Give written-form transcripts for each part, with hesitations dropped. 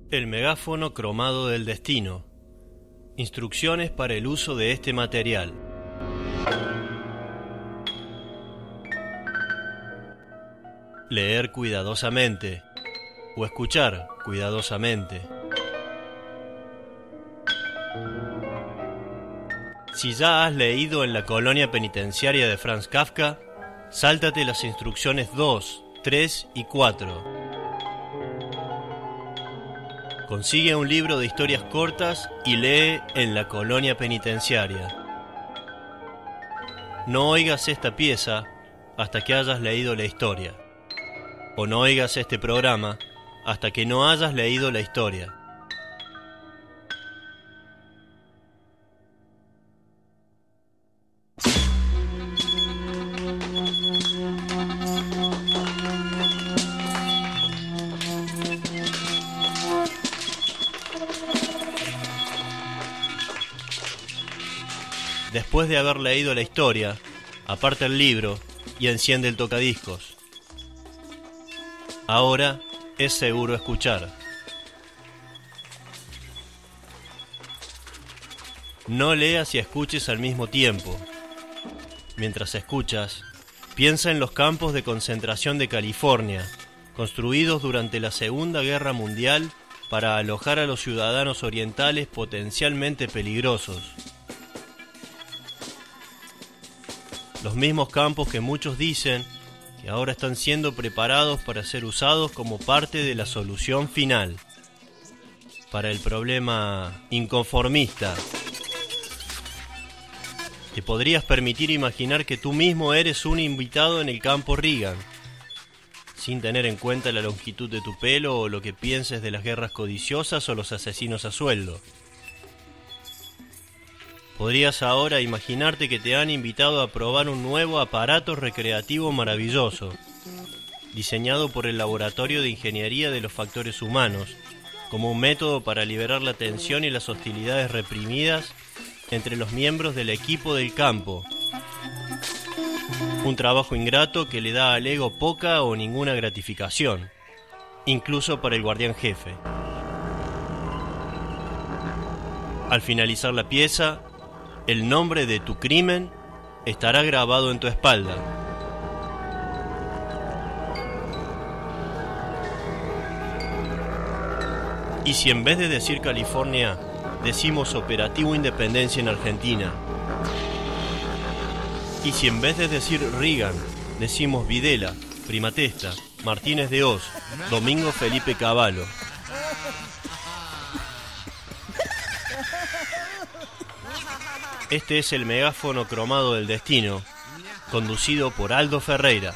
El megáfono cromado del destino. Instrucciones para el uso de este material. Leer cuidadosamente o escuchar cuidadosamente. Si ya has leído En la colonia penitenciaria de Franz Kafka, sáltate las instrucciones 2, 3 y 4. Consigue un libro de historias cortas y lee En la colonia penitenciaria. No oigas esta pieza hasta que hayas leído la historia. O no oigas este programa hasta que no hayas leído la historia. Después de haber leído la historia, aparta el libro y enciende el tocadiscos. Ahora es seguro escuchar. No leas y escuches al mismo tiempo. Mientras escuchas, piensa en los campos de concentración de California, construidos durante la Segunda Guerra Mundial para alojar a los ciudadanos orientales potencialmente peligrosos. Los mismos campos que muchos dicen que ahora están siendo preparados para ser usados como parte de la solución final para el problema inconformista. Te podrías permitir imaginar que tú mismo eres un invitado en el campo Reagan, sin tener en cuenta la longitud de tu pelo o lo que pienses de las guerras codiciosas o los asesinos a sueldo. Podrías ahora imaginarte que te han invitado a probar un nuevo aparato recreativo maravilloso, diseñado por el Laboratorio de Ingeniería de los Factores Humanos, como un método para liberar la tensión y las hostilidades reprimidas entre los miembros del equipo del campo. Un trabajo ingrato que le da al ego poca o ninguna gratificación, incluso para el guardián jefe. Al finalizar la pieza, el nombre de tu crimen estará grabado en tu espalda. Y si en vez de decir California, decimos Operativo Independencia en Argentina. Y si en vez de decir Reagan, decimos Videla, Primatesta, Martínez de Hoz, Domingo Felipe Cavallo. Este es el megáfono cromado del destino, conducido por Aldo Ferreira.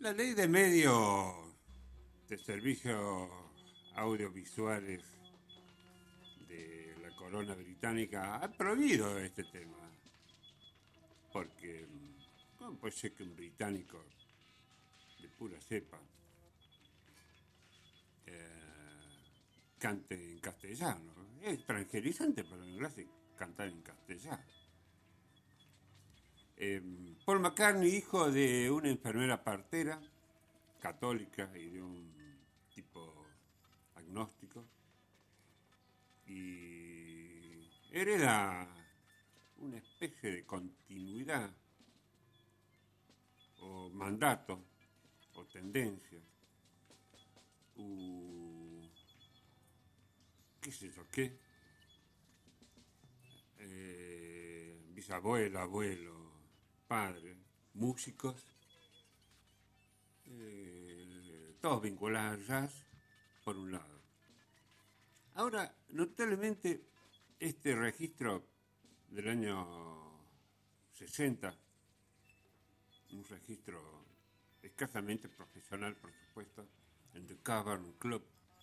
La ley de medios de servicios audiovisuales de la corona británica ha prohibido este tema. Porque, ¿cómo puede ser que un británico de pura cepa cante en castellano? Es extranjerizante para el inglés cantar en castellano. Paul McCartney, hijo de una enfermera partera católica y de un tipo agnóstico, y hereda una especie de continuidad o mandato o tendencia, qué sé yo qué, bisabuelo, abuelo, padre, músicos, todos vinculados al jazz, por un lado. Ahora, notablemente, este registro del año 60, un registro escasamente profesional, por supuesto, en The Cavern Club,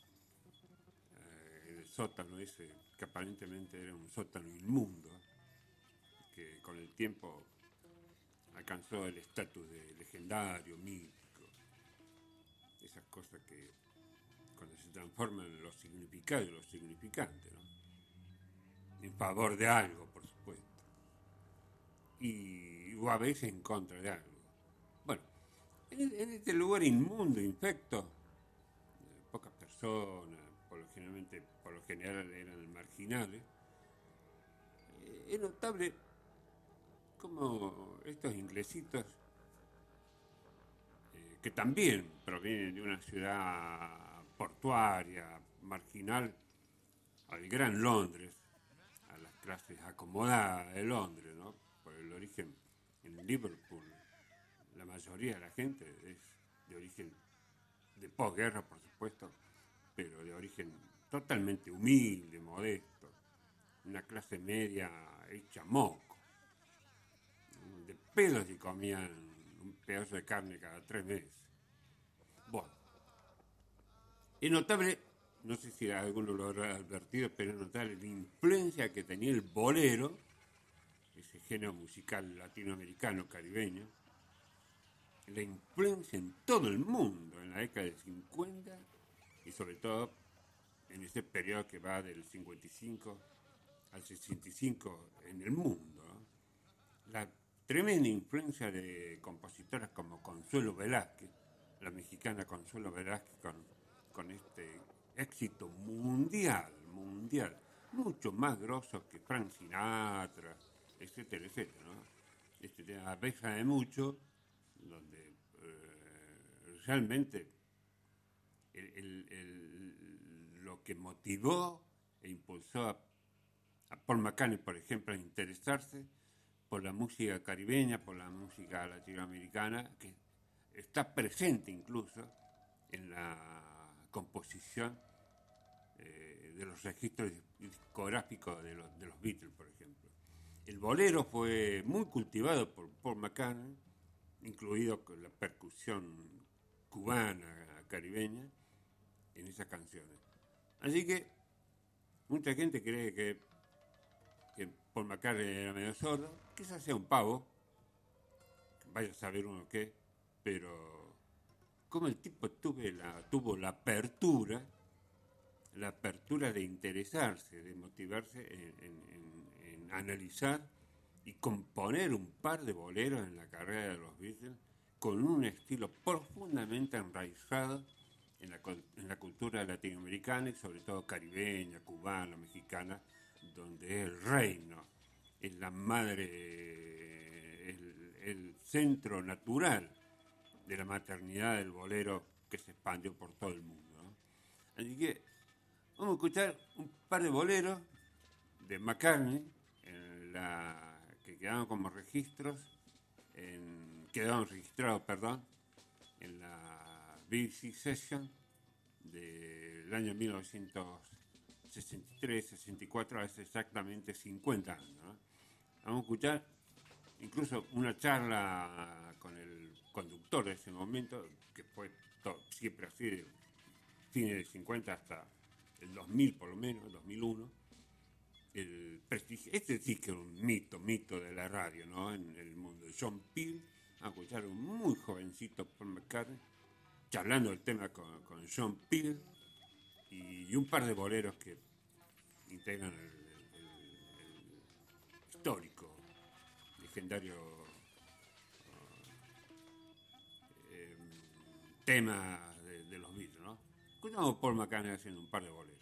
en el sótano ese, que aparentemente era un sótano inmundo, que con el tiempo alcanzó el estatus de legendario, mítico, esas cosas que cuando se transforman en los significados y los significantes, ¿no? En favor de algo, por supuesto, o a veces en contra de algo. Bueno, en este lugar inmundo, infecto, pocas personas, por lo general eran marginales, es notable como estos inglesitos, que también provienen de una ciudad portuaria, marginal, al Gran Londres, a las clases acomodadas de Londres, ¿no? Por el origen en Liverpool, la mayoría de la gente es de origen de posguerra, por supuesto, pero de origen totalmente humilde, modesto, una clase media hecha moco, de pedos y comían un pedazo de carne cada 3 meses. Bueno, es notable, no sé si alguno lo habrá advertido, pero es notable la influencia que tenía el bolero, ese género musical latinoamericano, caribeño, la influencia en todo el mundo en la década del 50 y sobre todo en ese periodo que va del 55 al 65 en el mundo, ¿no? La tremenda influencia de compositoras como Consuelo Velázquez, la mexicana Consuelo Velázquez, con este éxito mundial, mucho más grosso que Frank Sinatra, etcétera, etcétera, ¿no? Este tema Besa de mucho, donde realmente lo que motivó e impulsó a Paul McCartney, por ejemplo, a interesarse por la música caribeña, por la música latinoamericana, que está presente incluso en la composición de los registros discográficos de los Beatles, por ejemplo. El bolero fue muy cultivado por Paul McCartney, incluido con la percusión cubana, caribeña, en esas canciones. Así que mucha gente cree que Paul McCartney era medio sordo, quizás sea un pavo, vaya a saber uno qué, pero como el tipo tuvo la apertura de interesarse, de motivarse en analizar y componer un par de boleros en la carrera de los Beatles con un estilo profundamente enraizado en la cultura latinoamericana y sobre todo caribeña, cubana, mexicana, donde es el reino, es la madre, el centro natural de la maternidad del bolero que se expandió por todo el mundo, ¿no? Así que vamos a escuchar un par de boleros de McCartney que quedaron como registros, quedaron registrados, en la BBC Session del año 1963-64, hace exactamente 50 años, ¿no? Vamos a escuchar incluso una charla con el conductor de ese momento, que fue siempre así, de fines de 50 hasta el 2000 por lo menos, el 2001, el prestigio, este sí que es un mito de la radio, ¿no? En el mundo. John Peel, a escuchar un muy jovencito Paul McCartney, charlando el tema con John Peel, y un par de boleros que integran el histórico, legendario tema de los Beatles, ¿no? Escuchamos Paul McCartney haciendo un par de boleros.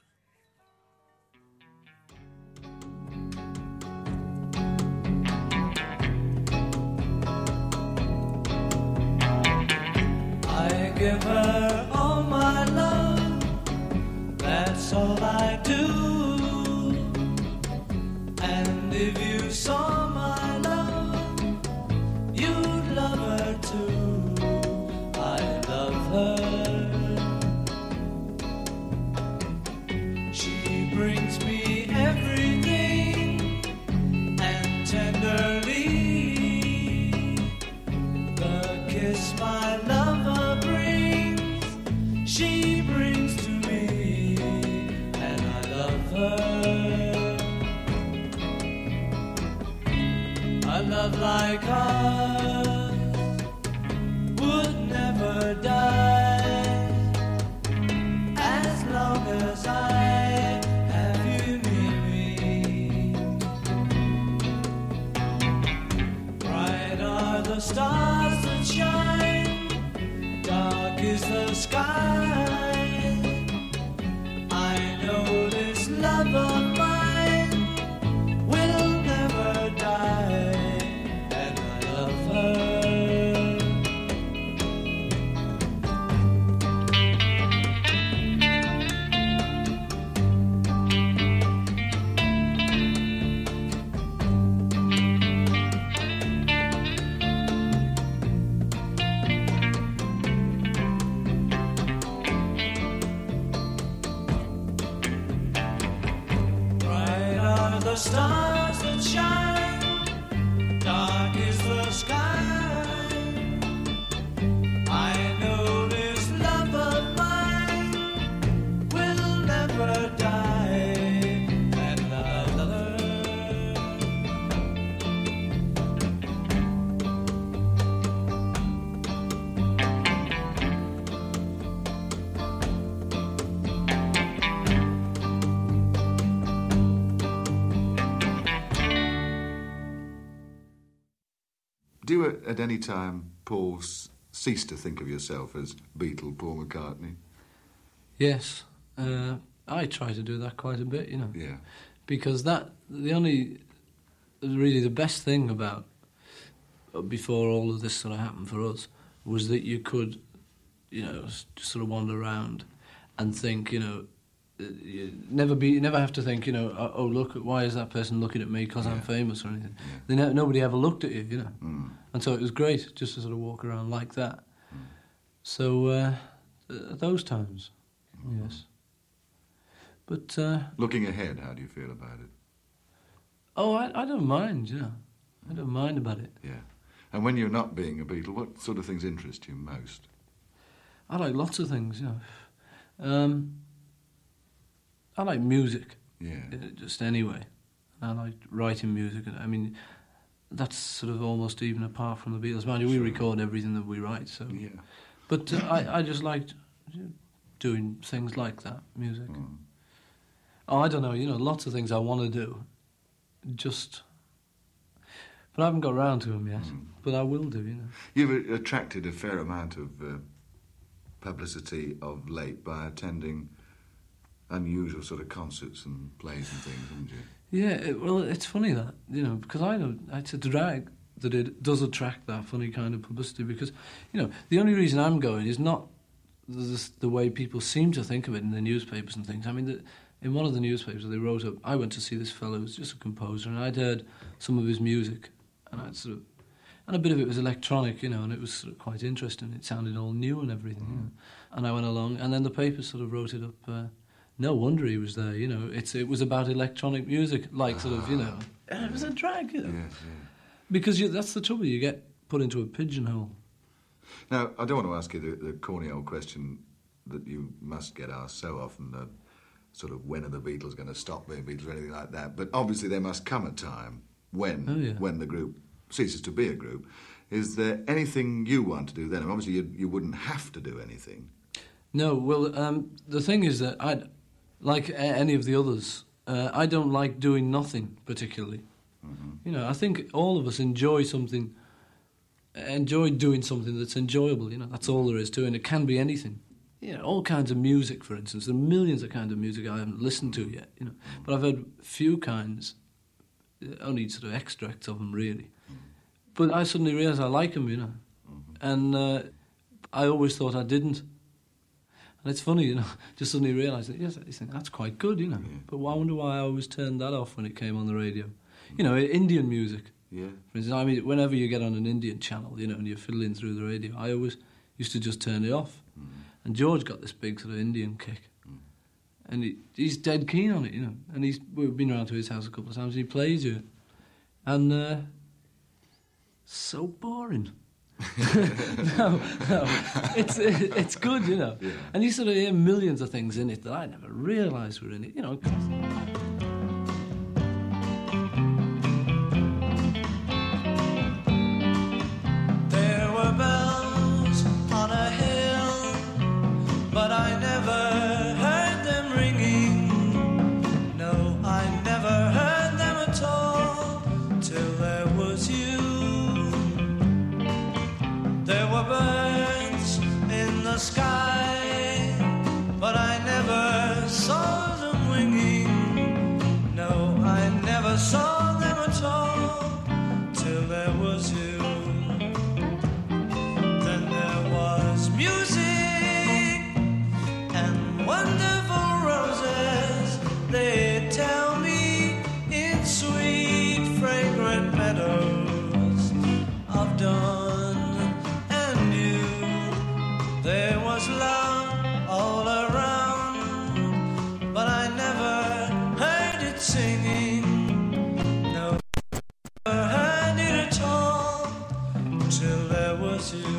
I give her all my love, that's all I do. And if you saw my love, you'd love her too. I love her. She brings me everything, and tenderly the kiss my lover brings, she brings to me, and I love her. A love like ours would never die, as long as I have you near me. Bright are the stars that shine, dark is the sky. I know this love of mine will never die, and I love her. Bright are the stars that shine, dark is the sky. I know this love of mine will never die, and I love her. Do you at any time, Paul, cease to think of yourself as Beatle Paul McCartney? Yes, I try to do that quite a bit, you know. Yeah. Because really the best thing about before all of this sort of happened for us was that you could, you know, just sort of wander around and think, you know, you never have to think, you know, oh look, why is that person looking at me because I'm famous or anything. Yeah. Nobody ever looked at you, you know. And so it was great just to sort of walk around like that. So at those times, yes. But looking ahead, how do you feel about it? Oh, I don't mind, you know. I don't mind about it. Yeah. And when you're not being a Beatle, what sort of things interest you most? I like lots of things, you know. I like music. Yeah. Just anyway. I like writing music. I mean, that's sort of almost even apart from the Beatles. Mind you, we record everything that we write, so... Yeah. But I just liked doing things like that, music. Oh, I don't know, you know, lots of things I want to do. Just... But I haven't got around to them yet. But I will do, you know. You've attracted a fair amount of publicity of late by attending unusual sort of concerts and plays and things, haven't you? Yeah, well, it's funny that, you know, because it's a drag that it does attract that funny kind of publicity because, you know, the only reason I'm going is not the way people seem to think of it in the newspapers and things. I mean, in one of the newspapers they wrote up, I went to see this fellow who's just a composer, and I'd heard some of his music, and and a bit of it was electronic, you know, and it was sort of quite interesting. It sounded all new and everything, you know. And I went along, and then the paper sort of wrote it up. No wonder he was there, you know. It was about electronic music, like sort of, you know. And it was a drag, you know. Yes, yeah. Because that's the trouble. You get put into a pigeonhole. Now, I don't want to ask you the corny old question that you must get asked so often, sort of when are the Beatles going to stop being Beatles or anything like that. But obviously there must come a time when the group ceases to be a group. Is there anything you want to do then? And obviously you wouldn't have to do anything. No, well, the thing is that like any of the others, I don't like doing nothing particularly. Mm-hmm. You know, I think all of us enjoy doing something that's enjoyable. You know, that's all there is to it. And it can be anything. You know, all kinds of music, for instance. There are millions of kinds of music I haven't listened to yet. You know, but I've heard few kinds, only sort of extracts of them, really. But I suddenly realised I like them. You know, and I always thought I didn't. And it's funny, you know, just suddenly realise that, yes, you think, that's quite good, you know. Yeah. But I wonder why I always turned that off when it came on the radio. You know, Indian music. Yeah. For instance, I mean, whenever you get on an Indian channel, you know, and you're fiddling through the radio, I always used to just turn it off. And George got this big sort of Indian kick. And he's dead keen on it, you know. And we've been around to his house a couple of times, and he plays it. And so boring. no, it's good, you know. Yeah. And you sort of hear millions of things in it that I never realised were in it, you know. There were bells on a hill, but I never heard them ringing. No, I never heard them at all till there was you. There were birds in the sky, but I never saw them winging. No, I never saw them at all till there was you. Then there was music and wonderful roses. They tell me in sweet, fragrant meadows of dawn. There was love all around, but I never heard it singing. No, never heard it at all till there was you.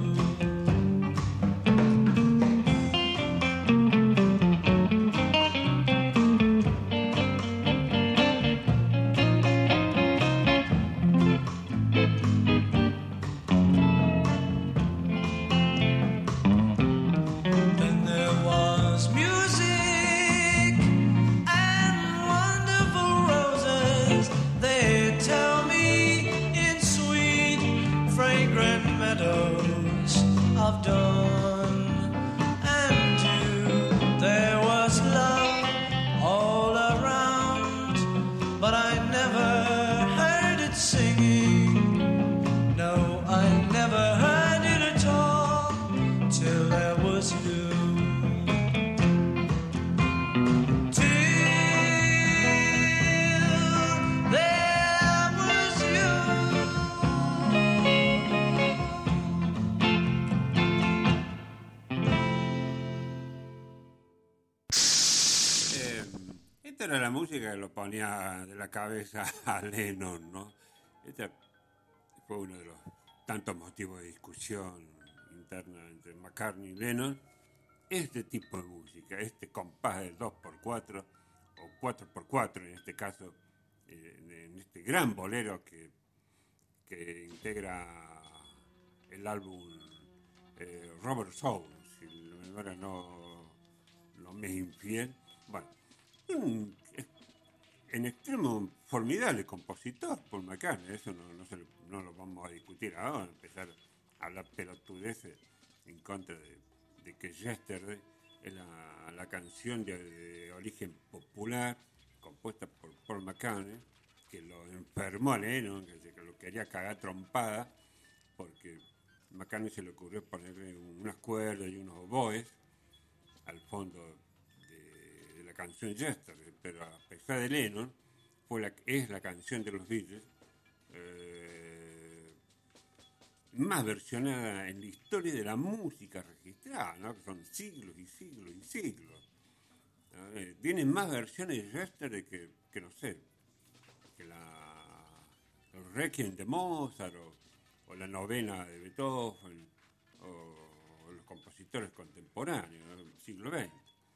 Era la música que lo ponía de la cabeza a Lennon, ¿no? Este fue uno de los tantos motivos de discusión interna entre McCartney y Lennon. Este tipo de música, este compás del 2x4 o 4x4 en este caso, en este gran bolero que integra el álbum Robert Soul, si la memoria no me es infiel. Bueno, en extremo formidable compositor, Paul McCartney, eso no lo vamos a discutir ahora, empezar a hablar pelotudeces en contra de que Yesterday es la canción de origen popular compuesta por Paul McCartney, que lo enfermó a Lennon, que lo quería cagar trompada, porque McCartney se le ocurrió ponerle unas cuerdas y unos oboes al fondo de la canción Yesterday, pero a pesar de Lennon, es la canción de los Beatles más versionada en la historia de la música registrada, ¿no? Que son siglos y siglos y siglos. Tienen más versiones de Yesterday que no sé, que los Requiem de Mozart o la novena de Beethoven o los compositores contemporáneos del siglo XX.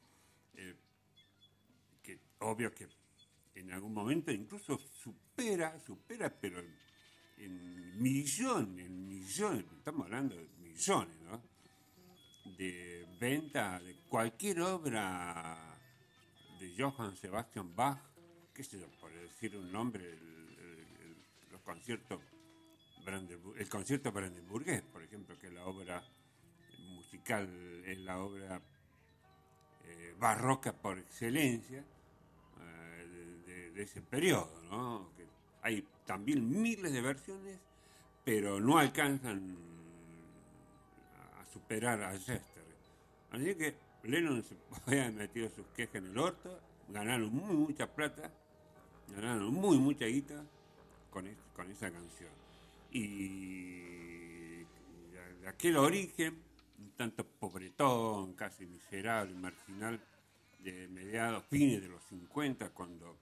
Que obvio que en algún momento incluso supera, pero en millones, estamos hablando de millones, ¿no? De venta de cualquier obra de Johann Sebastian Bach, qué sé yo, por decir un nombre, el concierto brandenburgués, por ejemplo, que es la obra musical, es la obra barroca por excelencia de ese periodo, ¿no? Que hay también miles de versiones, pero no alcanzan a superar a Chester. Así que Lennon se había metido sus quejas en el orto, ganaron mucha plata, ganaron mucha guita con esa canción. Y de aquel origen, un tanto pobretón, casi miserable, marginal, de fines de los 50, cuando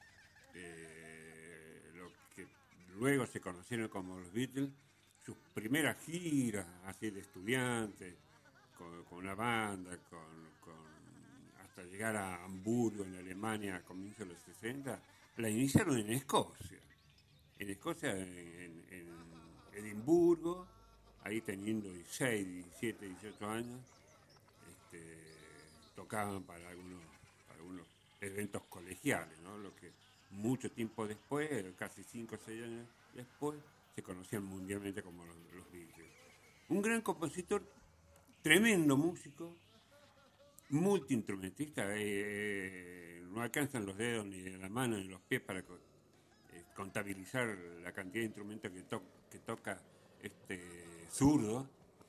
lo que luego se conocieron como los Beatles, sus primeras giras así de estudiantes, con la banda, hasta llegar a Hamburgo, en Alemania, a comienzos de los 60, la iniciaron en Escocia. En Escocia, en Edimburgo, ahí teniendo 16, 17, 18 años, tocaban para algunos eventos colegiales, ¿no? Lo que mucho tiempo después, casi 5 o 6 años después, se conocían mundialmente como los Beatles. Un gran compositor, tremendo músico, multiinstrumentista, no alcanzan los dedos ni de la mano ni los pies para contabilizar la cantidad de instrumentos que toca zurdo,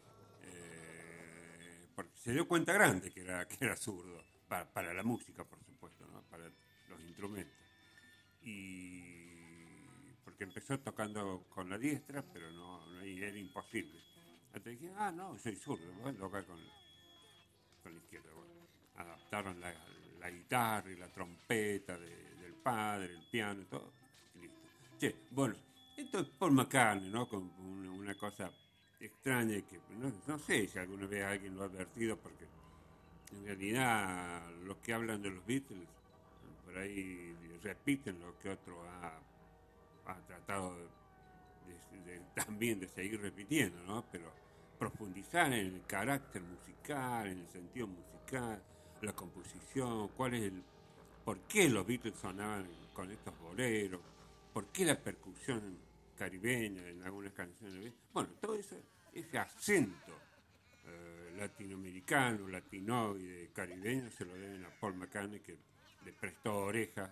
porque se dio cuenta grande que era zurdo, para la música, por supuesto, ¿no? Para los instrumentos. Y porque empezó tocando con la diestra, pero no era imposible. Hasta dije, no, soy zurdo, voy a tocar con la izquierda. Bueno, adaptaron la guitarra y la trompeta del padre, el piano y todo, y listo. Che, bueno, esto es Paul McCartney, ¿no? Con una cosa extraña que no sé si alguna vez alguien lo ha advertido, porque en realidad los que hablan de los Beatles por ahí repiten lo que otro ha tratado también de seguir repitiendo, ¿no? Pero profundizar en el carácter musical, en el sentido musical, la composición, por qué los Beatles sonaban con estos boleros, por qué la percusión caribeña en algunas canciones. Bueno, todo eso, ese acento latinoamericano, latinoide, caribeño, se lo deben a Paul McCartney, que le prestó oreja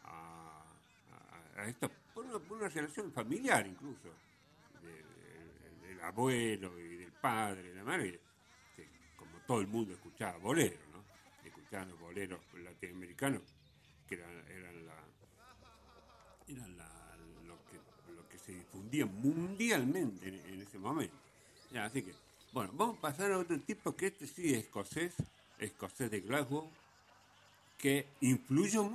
a esto, por una relación familiar incluso, del abuelo y del padre, de la madre, que como todo el mundo escuchaba bolero, ¿no? Escuchaban los boleros latinoamericanos, que eran lo que se difundía mundialmente en ese momento. Ya, así que, bueno, vamos a pasar a otro tipo, que sí es escocés de Glasgow, que influyó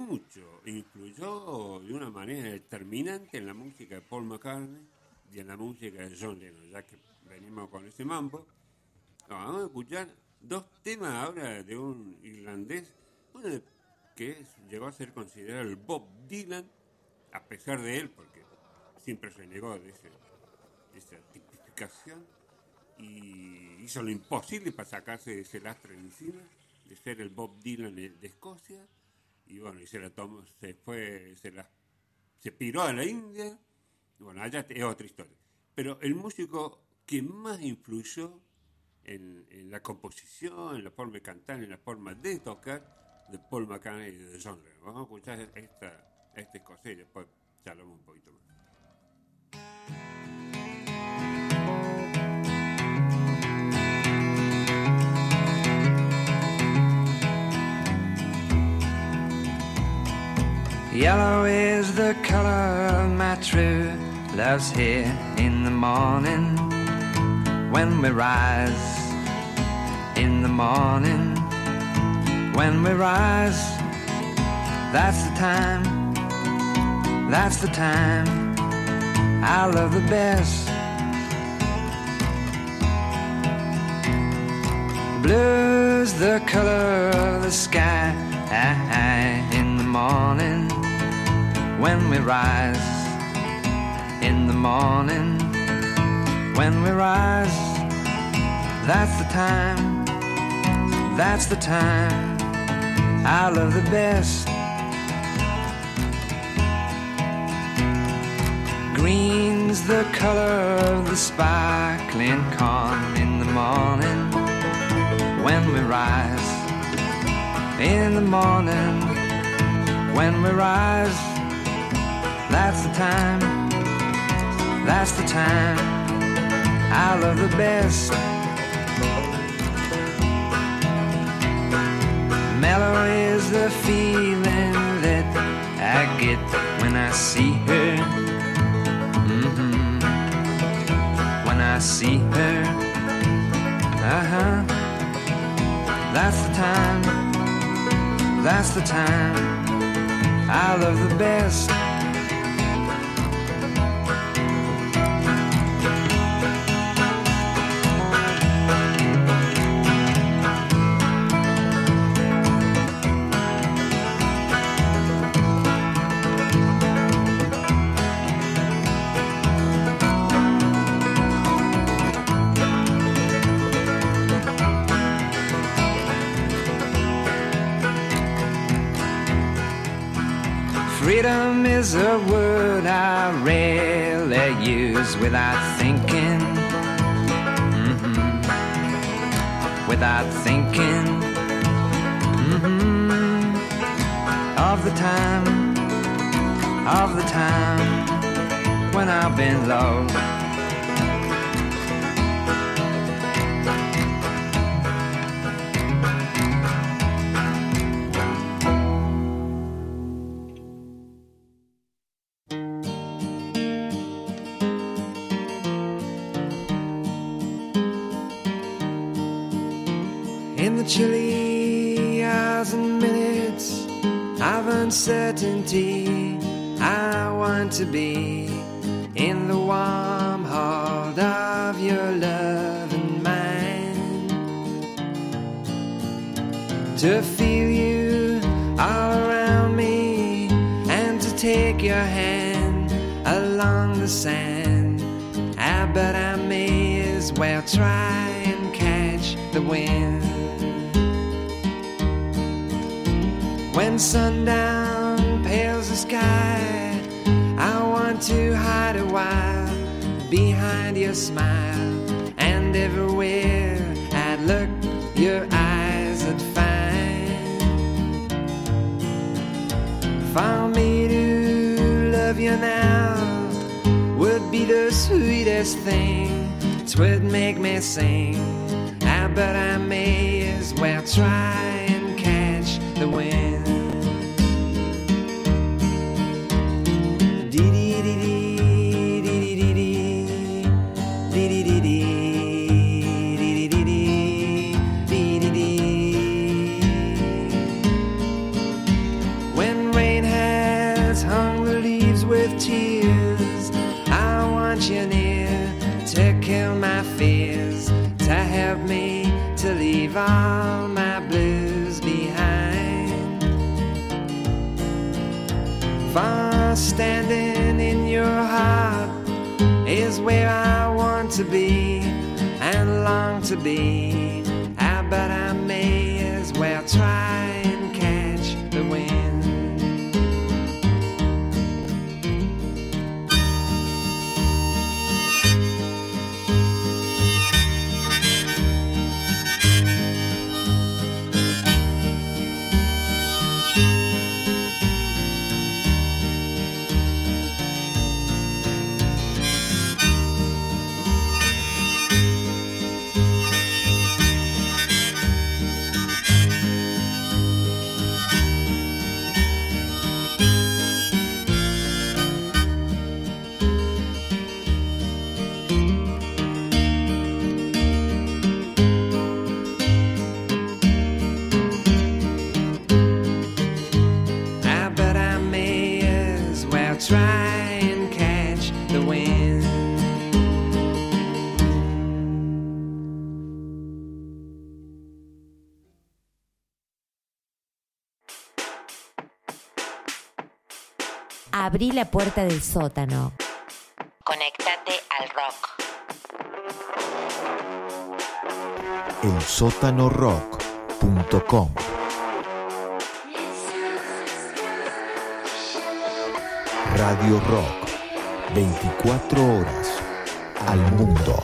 de una manera determinante en la música de Paul McCartney y en la música de John Lennon. Ya que venimos con ese mambo, vamos a escuchar 2 temas ahora de un irlandés, uno que llegó a ser considerado el Bob Dylan, a pesar de él, porque siempre se negó de esa tipificación, y hizo lo imposible para sacarse ese lastre de encima, de ser el Bob Dylan de Escocia, y bueno, y se piró a la India, y bueno, allá es otra historia. Pero el músico que más influyó en la composición, en la forma de cantar, en la forma de tocar, de Paul McCartney y de John Lennon. Vamos a escuchar este escocés y después charlamos un poquito más. Yellow is the color my true love's here in the morning. When we rise in the morning, when we rise, that's the time I love the best. Blue's the color of the sky in the morning when we rise. In the morning when we rise, that's the time, that's the time I love the best. Green's the color of the sparkling corn in the morning when we rise. In the morning when we rise, that's the time, that's the time I love the best. Mellow is the feeling that I get when I see her. When I see her, that's the time, that's the time I love the best. Freedom is a word I rarely use without thinking, without thinking, of the time when I've been low. In the chilly hours and minutes of uncertainty, I want to be in the warm hold of your love and mine, to feel you all around me and to take your hand along the sand. But I may as well try and catch the wind. When sundown pales the sky, I want to hide a while behind your smile, and everywhere I'd look, your eyes would find. For me to love you now would be the sweetest thing. 'Twould make me sing. But I may as well try and catch the wind. When rain has hung the leaves with tears, I want you near to kill my fears, to help me to leave all my blues behind. For standing in your heart is where I want to be and long to be. But I may as well try and catch the wind. Abrí la puerta del sótano. Conéctate al rock. elsótanorock.com. Radio Rock, 24 horas al mundo.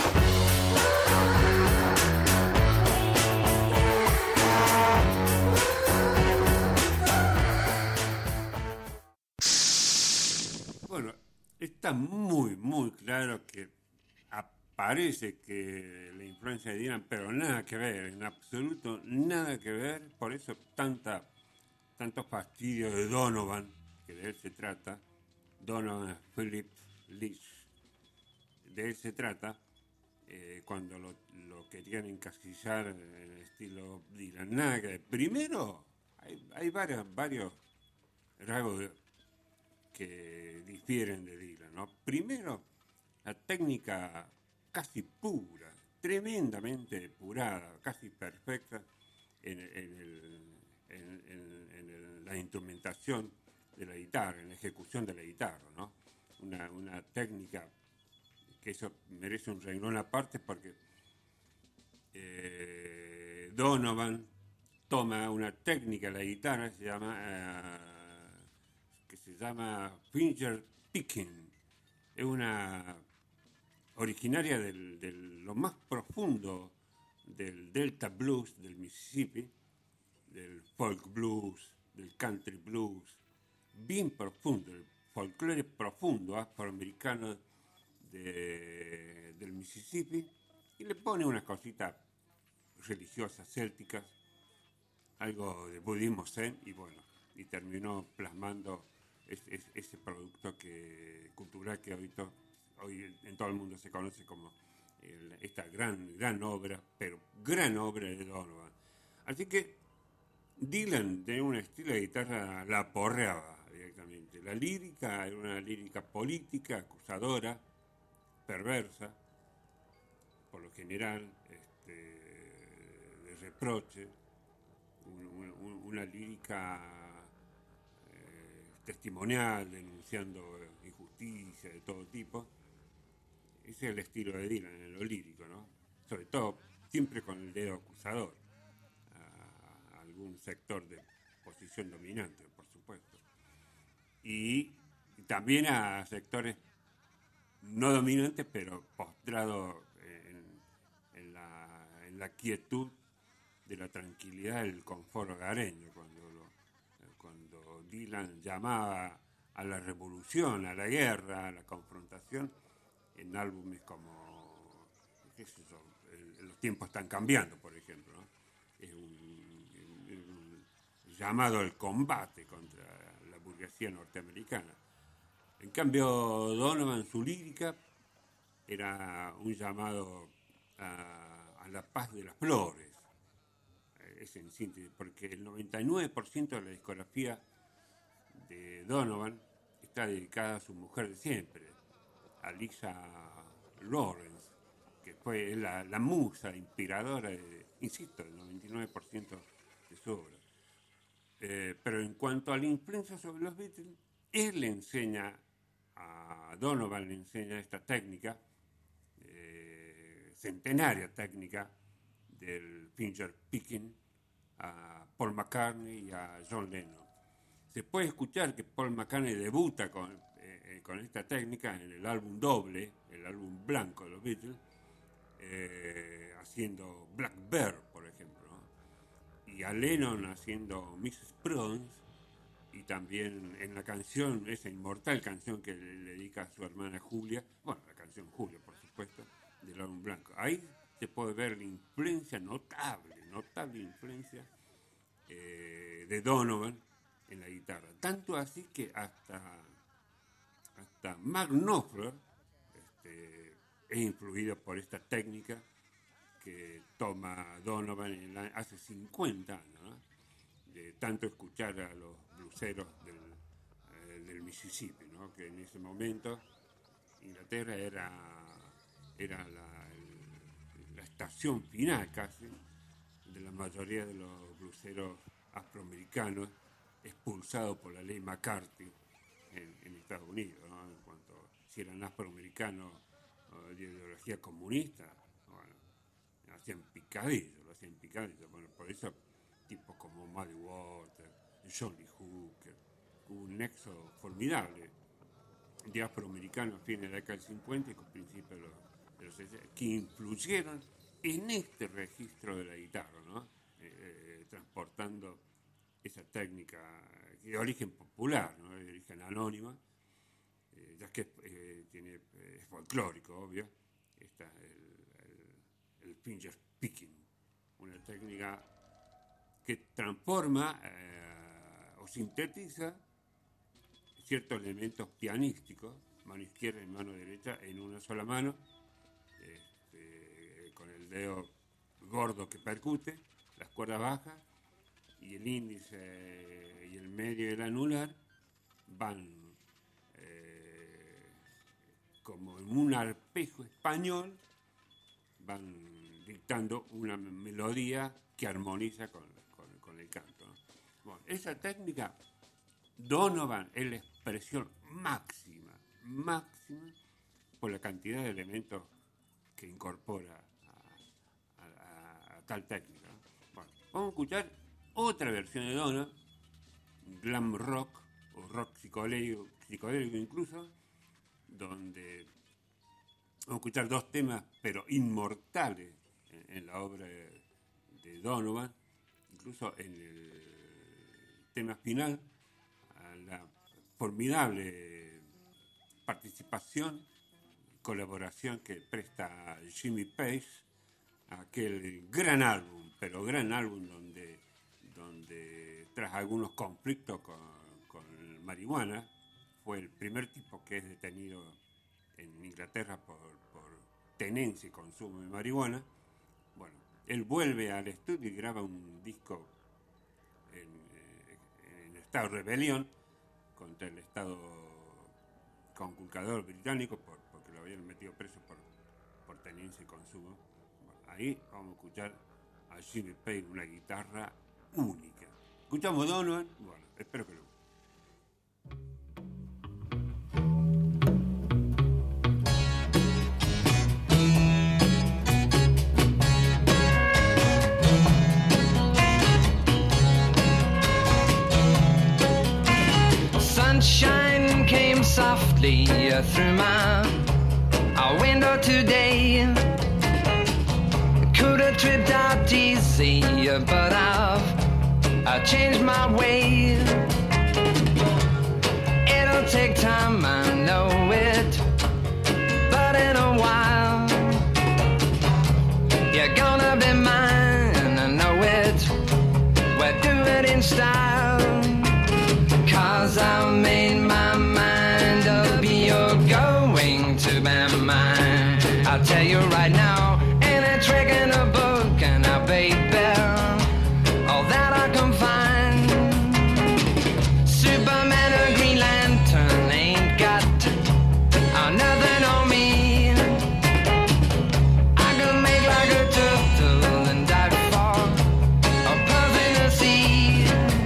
Bueno, está muy claro que parece que la influencia de Dylan, pero nada que ver, en absoluto nada que ver. Por eso tantos fastidios de Donovan, que de él se trata, Donovan Phillips Leach, de él se trata, cuando lo querían encasillar en el estilo Dylan. Nada que ver. Primero, hay varios rasgos que difieren de Dylan, ¿no? Primero, la técnica casi pura, tremendamente depurada, casi perfecta en la instrumentación de la guitarra, en la ejecución de la guitarra, ¿no? Una técnica que eso merece un renglón aparte porque Donovan toma una técnica de la guitarra que se llama finger picking. Es una originaria de lo más profundo del Delta Blues del Mississippi, del folk blues, del country blues, bien profundo, el folclore profundo afroamericano del Mississippi, y le pone unas cositas religiosas célticas, algo de budismo zen, y bueno, y terminó plasmando ese producto cultural que hoy en todo el mundo se conoce como esta gran obra, pero gran obra de Donovan. Así que Dylan tenía un estilo de guitarra, la porreaba directamente. La lírica era una lírica política, acusadora, perversa, por lo general, de reproche, una lírica testimonial, denunciando injusticia de todo tipo. Ese es el estilo de Dylan en lo lírico, ¿no? Sobre todo, siempre con el dedo acusador a algún sector de posición dominante, por supuesto. Y también a sectores no dominantes, pero postrados en la quietud de la tranquilidad, el confort hogareño, cuando Dylan llamaba a la revolución, a la guerra, a la confrontación, en álbumes como, qué sé yo, los tiempos están cambiando, por ejemplo, ¿no? Es un llamado al combate contra la burguesía norteamericana. En cambio, Donovan, su lírica, era un llamado a la paz de las flores. Es en síntesis, porque el 99% de la discografía de Donovan está dedicada a su mujer de siempre, a Lisa Lawrence, que fue la musa inspiradora, insisto, del 99% de su obra. Pero en cuanto a la influencia sobre los Beatles, él le enseña a Donovan, le enseña esta técnica, centenaria técnica del finger picking, a Paul McCartney y a John Lennon. Se puede escuchar que Paul McCartney debuta con esta técnica en el álbum doble, el álbum blanco de los Beatles, haciendo Black Bear, por ejemplo, ¿no? Y a Lennon haciendo Mrs. Prudence, y también en la canción, esa inmortal canción que le dedica a su hermana Julia, bueno, la canción Julia, por supuesto, del álbum blanco. Ahí se puede ver la influencia notable influencia de Donovan en la guitarra. Tanto así que hasta Mark Knopfler es influido por esta técnica que toma Donovan hace 50 años, ¿no? De tanto escuchar a los bluseros del Mississippi, ¿no? Que en ese momento Inglaterra era la estación final casi de la mayoría de los bluseros afroamericanos expulsados por la ley McCarthy en Estados Unidos, ¿no? En cuanto si eran afroamericanos de ideología comunista, bueno, lo hacían picadillo. Bueno, por eso tipos como Muddy Waters, John Lee Hooker, hubo un nexo formidable de afroamericanos a fines de la década del 50 y con principios de los 60, que influyeron en este registro de la guitarra, ¿no? Transportando esa técnica de origen popular, ¿no? De origen anónima, ya que es folclórico, obvio, está el finger picking, una técnica que transforma o sintetiza ciertos elementos pianísticos, mano izquierda y mano derecha, en una sola mano, con el dedo gordo que percute, las cuerdas bajas, y el índice y el medio y el anular van como en un arpegio español, van dictando una melodía que armoniza con el canto, ¿no? Bueno, esa técnica, Donovan es la expresión máxima por la cantidad de elementos que incorpora a tal técnica, ¿no? Bueno, vamos a escuchar otra versión de Donovan, glam rock o rock psicodélico incluso, donde vamos a escuchar dos temas pero inmortales en la obra de Donovan, incluso en el tema final, a la formidable participación, colaboración que presta Jimmy Page a aquel gran álbum donde tras algunos conflictos con marihuana, fue el primer tipo que es detenido en Inglaterra por tenencia y consumo de marihuana. Bueno, él vuelve al estudio y graba un disco en estado de rebelión contra el estado conculcador británico porque lo habían metido preso por tenencia y consumo. Bueno, ahí vamos a escuchar a Jimmy Page, una guitarra única. Escuchamos Donovan, bueno, espero que lo guste. Sunshine came softly through my window today. Could have tripped out easy, but I've changed my way. It'll take time, I know it, but in a while you're gonna be mine, I know it. We'll do it in style, 'cause I made my mind up, you're going to be mine. I'll tell you right now, ain't a trick in a book, and now baby, all that I can find. Superman or Green Lantern ain't got nothing on me. I can make like a turtle and dive for a puff in the sea.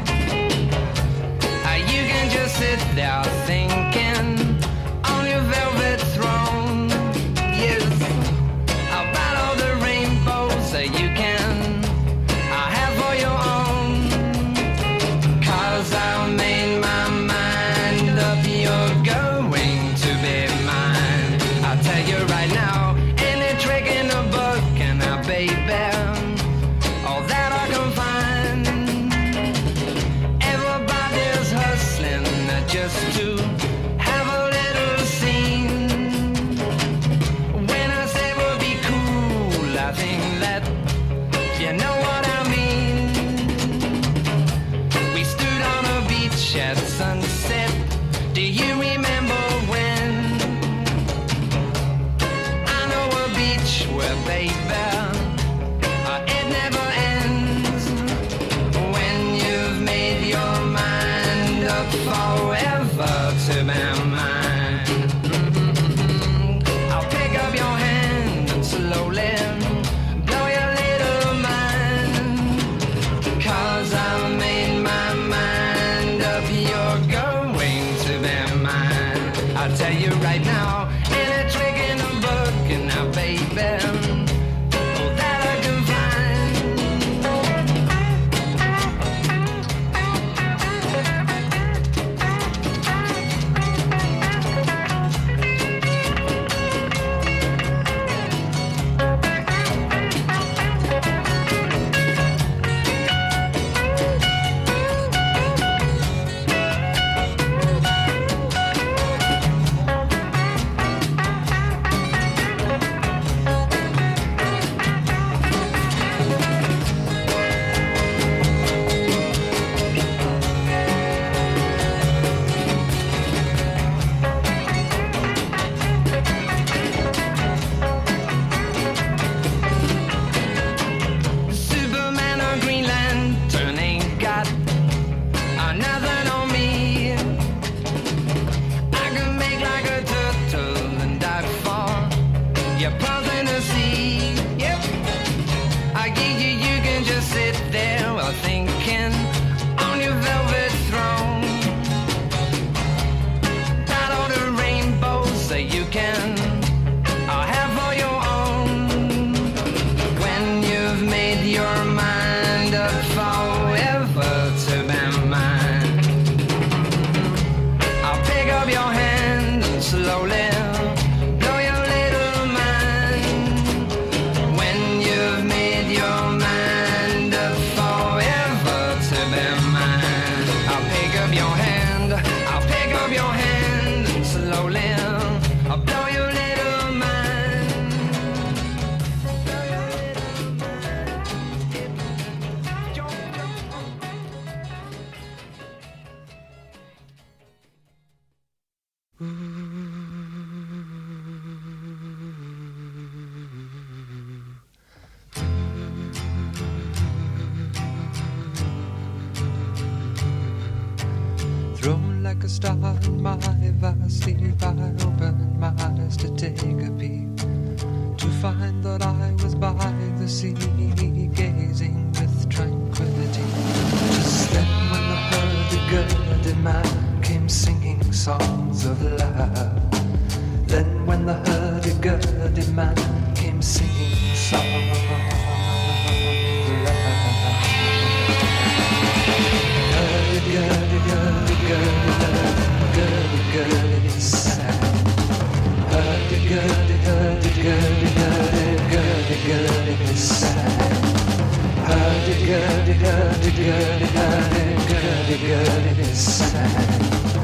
You can just sit there thinking on your velvet throne. Yes, about all the rainbows that you can have for your own. 'Cause I made my mind up, you're going to be mine. I'll tell you right now, any trick in the book, and now baby, all that I can find. Everybody's hustling just to have a little scene. When I say we'll be cool, I think that you know what I mean. We stood on a beach at sunset. Do you remember when? I know a beach where, baby, it never ends. When you've made your mind up forever to be mine. I'll pick up your hand and slowly blow your little mind. 'Cause I made my mind up, you're going to be mine. You're pausing to see. Yep. You can just sit there while thinking on your velvet throne. Not all the rainbows that you can have for your own. When you've made your mind up forever to be mine, I'll pick up your hand and slowly blow your little mind. When you've made your mind up forever to be mine, I'll pick up your hand, I'll pick up your hand and slowly I'll blow your little mind. Blow your little mind. Thrown like a star in my vast sleep, I opened my eyes to take a peep, to find that I was by the sea, gazing with tranquility. Just then when the hurdy-gurdy man came singing songs of love, then when the hurdy-gurdy man came singing songs of love. Hurdy-gurdy sang. Hurdy-gurdy sang. Hurdy-gurdy sang.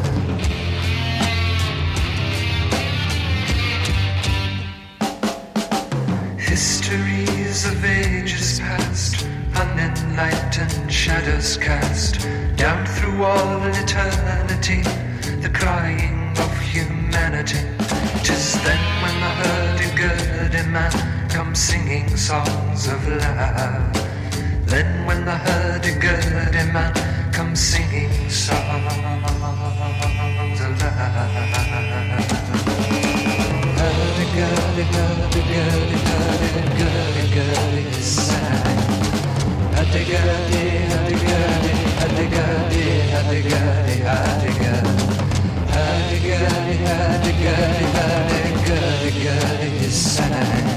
Histories of ages past, unenlightened shadows cast down through all eternity, the crying of humanity. 'Tis then when the hurdy-gurdy man comes singing songs of love. Then when the hurdy-gurdy man comes singing songs of love. Hurdy-gurdy, hurdy-gurdy, hurdy-gurdy-gurdy sang. Hurdy-gurdy, hurdy-gurdy, hurdy-gurdy, hurdy-gurdy, hurdy-gurdy. Hurdy-gurdy, hurdy-gurdy, hurdy-gurdy-gurdy sang.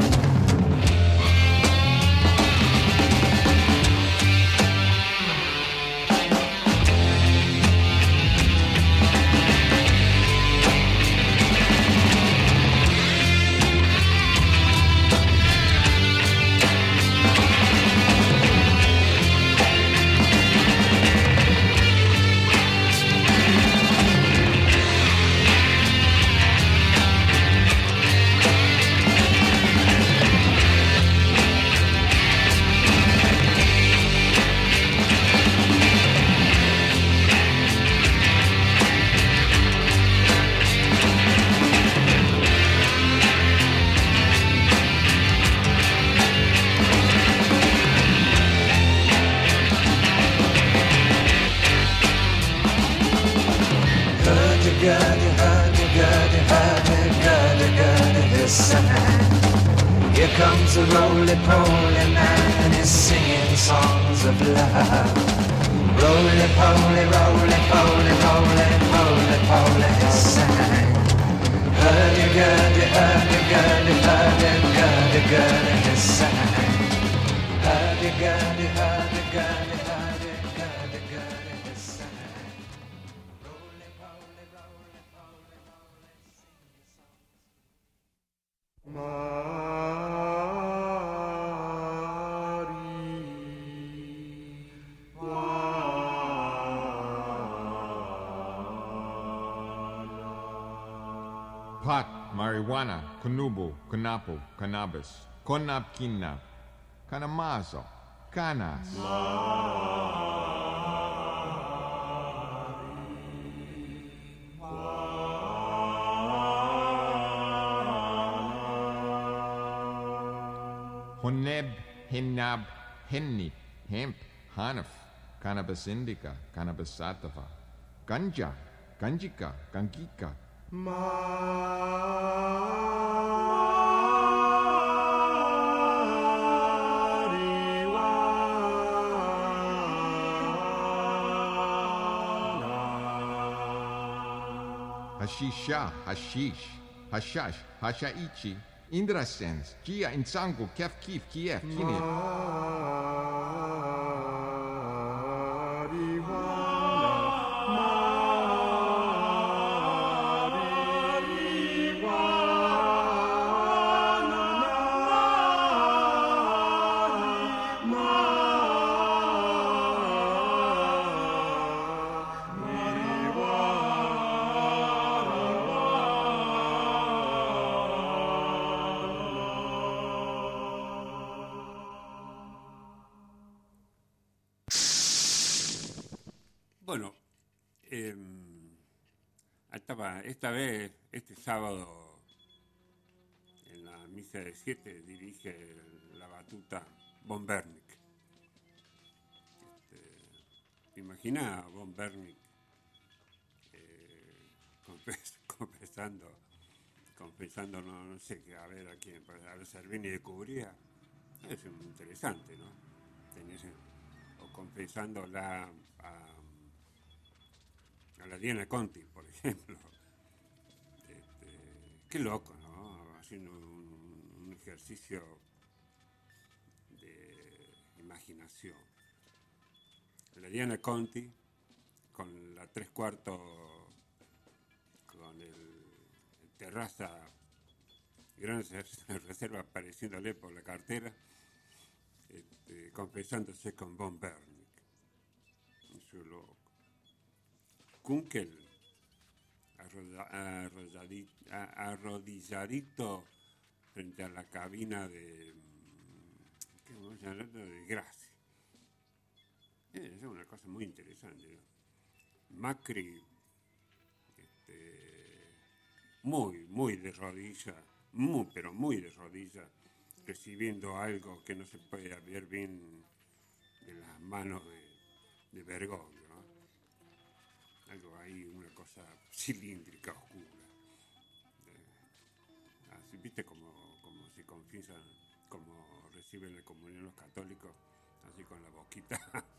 Here comes a roly-poly man and he's singing songs of love. Roly-poly, roly-poly, roly-poly, he sang. Hurdy-gurdy, hurdy-gurdy, hurdy-gurdy, he sang. Hurdy-gurdy, hurdy-gurdy, hurdy-gurdy, he sang. Roly-poly, roly-poly, roly-sing Pot, marijuana, kunubu, kunapu, cannabis, konap-kinap, kanamazo, canas. Honeb, hinab, henni, hemp, hanaf, cannabis indica, cannabis sativa, ganja, ganjika, gangika. Hashisha, Hashish, Hashash, Hashaichi, Indrasens, Gia Insangu, Kef Kif, Kiev, Kinit. Bueno, esta vez, este sábado, en la misa de 7, dirige la batuta Von Bernick. Imagina a Von Bernick confesando, no sé qué, a ver a quién, a ver, Cervini de Cubría. Es muy interesante, ¿no? O confesándola a la Diana Conti, por ejemplo. Qué loco, ¿no? Haciendo un ejercicio de imaginación. La Diana Conti, con la 3/4, con el terraza, gran reserva apareciéndole por la cartera, confesándose con Von Bernick. Eso es loco. Kunkel, arrodilladito frente a la cabina de Grassi. Es una cosa muy interesante, ¿no? Macri, muy de rodillas, pero muy de rodillas, recibiendo algo que no se puede ver bien de las manos de Bergoglio. Algo ahí, una cosa cilíndrica, oscura. Así, ¿viste como se confiesan, como reciben la comunión los católicos? Así con la boquita.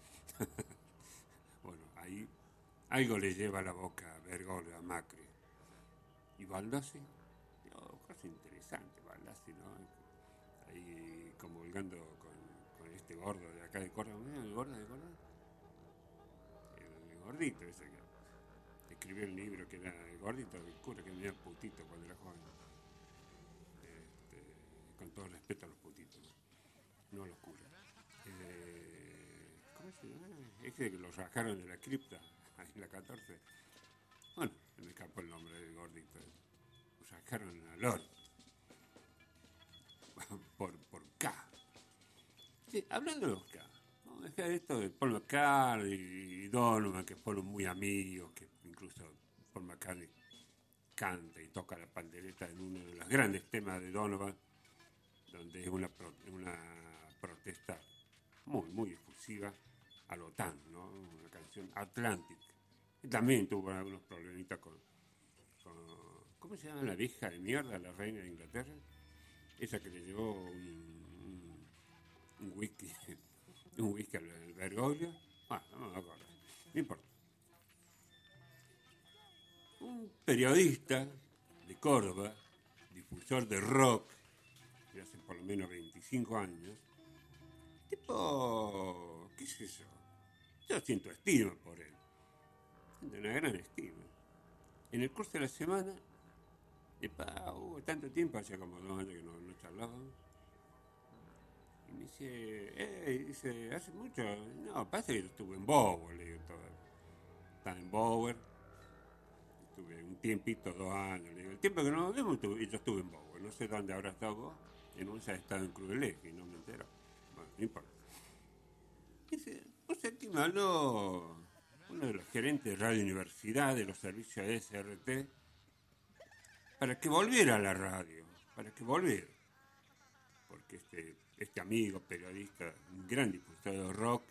Bueno, ahí algo le lleva a la boca a Bergoglio, a Macri. ¿Y Baldassi? Cosa interesante, Baldassi, ¿no? Ahí comulgando con este gordo de acá de Córdoba. ¿El gordo de Córdoba? El gordito ese que escribió el libro, que era el gordito, el cura que venía putito cuando era joven. Con todo respeto a los putitos, no a los curas. ¿Cómo se llama? Ese que lo rajaron de la cripta, ahí en la 14. Bueno, me escapó el nombre del gordito. Lo rajaron a Lord. por K. Sí, hablando de los K. Vamos a dejar esto de Paul McCartney y Donovan, que fueron muy amigos, que incluso Paul McCartney canta y toca la pandereta en uno de los grandes temas de Donovan, donde es una protesta muy efusiva a la OTAN, ¿no? Una canción Atlantic. Y también tuvo algunos problemitas con ¿cómo se llama la vieja de mierda, la reina de Inglaterra? Esa que le llevó un whisky al Bergoglio. No me acuerdo, no importa. Un periodista de Córdoba, difusor de rock, de hace por lo menos 25 años, tipo, qué sé yo siento estima por él, siento una gran estima. En el curso de la semana, hubo tanto tiempo, hace como 2 años que no charlábamos, y me dice, hace mucho, no, parece que yo estuve en Bower, le digo, estaba en Bower, estuve un tiempito, 2 años, le digo, el tiempo que no nos vemos, yo estuve en Bower, no sé dónde habrá estado vos, en un ha estado en Cruz del Eje, no me entero, bueno, no importa. Dice, Séptimo habló uno de los gerentes de Radio Universidad, de los servicios de SRT, para que volviera a la radio, porque este amigo periodista, un gran diputado de rock,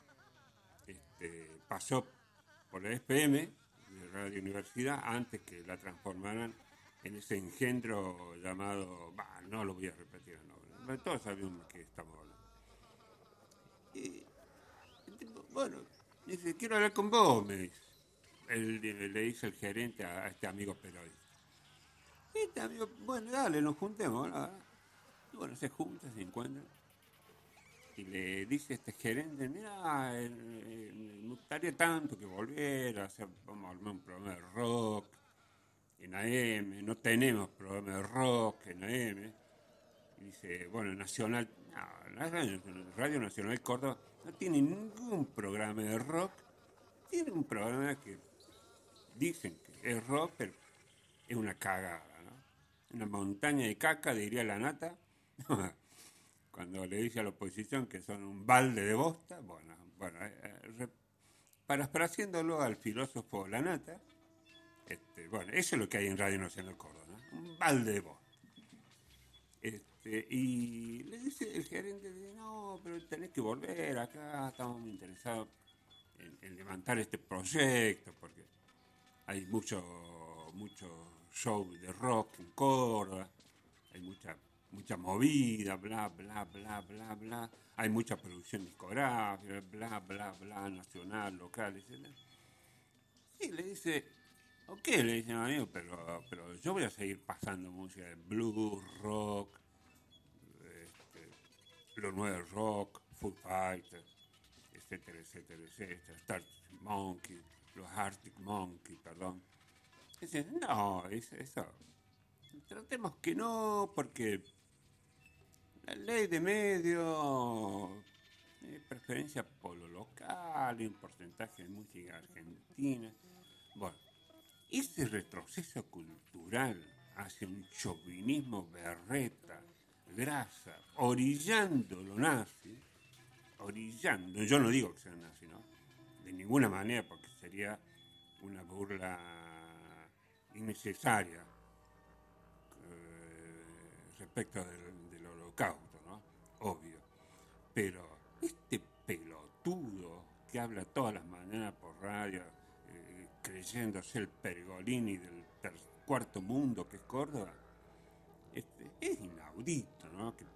pasó por la FM de Radio Universidad antes que la transformaran en ese engendro llamado, no lo voy a repetir el nombre, todos sabemos de qué estamos hablando. Y el tipo, bueno, dice, quiero hablar con vos, me dice. le dice el gerente a este amigo periodista. Este amigo, bueno, dale, nos juntemos. ¿No? Y bueno, se juntan, se encuentran. Y le dice este gerente, mira, me gustaría tanto que volviera, vamos a armar un programa de rock en AM, no tenemos programa de rock en AM. Y dice, bueno, Nacional, no, la Radio Nacional Córdoba no tiene ningún programa de rock, tiene un programa que dicen que es rock, pero es una cagada, ¿no? Una montaña de caca, diría la Nata. Cuando le dice a la oposición que son un balde de bosta, bueno, parafraseándolo al filósofo La Nata, bueno, eso es lo que hay en Radio Nacional Córdoba, ¿no? Un balde de bosta. Y le dice el gerente, no, pero tenés que volver acá, estamos muy interesados en levantar este proyecto, porque hay mucho show de rock en Córdoba, hay mucha movida, bla, bla, bla, bla, bla. Hay mucha producción discográfica, bla, bla, bla, nacional, local, etc. Sí, le dice, ok, le dice, amigo, pero yo voy a seguir pasando música de blues, rock, lo nuevo rock, Foo Fighters, etcétera, etcétera, etcétera, los Arctic Monkeys, perdón. Dice, no, eso, tratemos que no, porque la ley de medio, preferencia por lo local, un porcentaje de música argentina. Bueno, ese retroceso cultural hacia un chauvinismo berreta, grasa, orillando lo nazi, yo no digo que sea nazi, ¿no? De ninguna manera, porque sería una burla innecesaria respecto del holocausto, ¿no? Obvio. Pero este pelotudo que habla todas las mañanas por radio, creyéndose el Pergolini del cuarto mundo que es Córdoba, es inaudito, ¿no? Que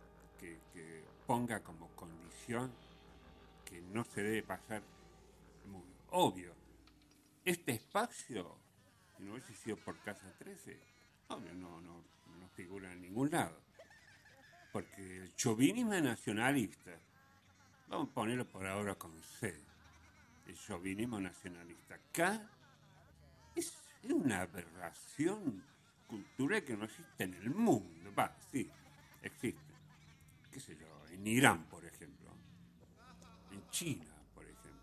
ponga como condición que no se debe pasar. Muy obvio, este espacio, si no hubiese sido por Casa 13, obvio, no figura en ningún lado, porque el chauvinismo nacionalista, vamos a ponerlo por ahora con C, el chauvinismo nacionalista acá es una aberración cultural que no existe en el mundo. Sí, existe, qué sé yo, en Irán, por ejemplo, en China, por ejemplo.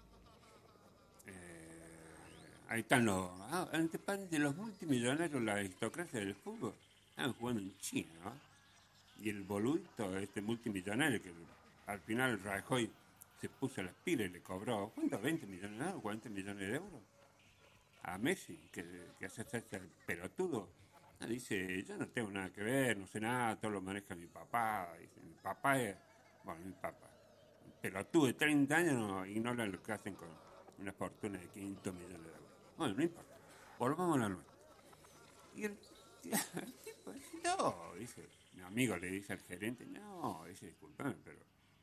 Ahí están de los multimillonarios, la aristocracia del fútbol, están jugando en China, ¿no? Y el boludito, multimillonario, que al final Rajoy se puso las pilas y le cobró, ¿cuánto? ¿20 millones de euros? ¿40 millones de euros? A Messi, que hace el pelotudo. Dice, yo no tengo nada que ver, no sé nada, todo lo maneja mi papá. Dice, mi papá, un pelotudo de 30 años no ignora lo que hacen con una fortuna de 500 millones de euros. Bueno, no importa, volvamos a la nuestra. Y el tipo dice, no, dice, mi amigo le dice al gerente, no, dice, disculpame, pero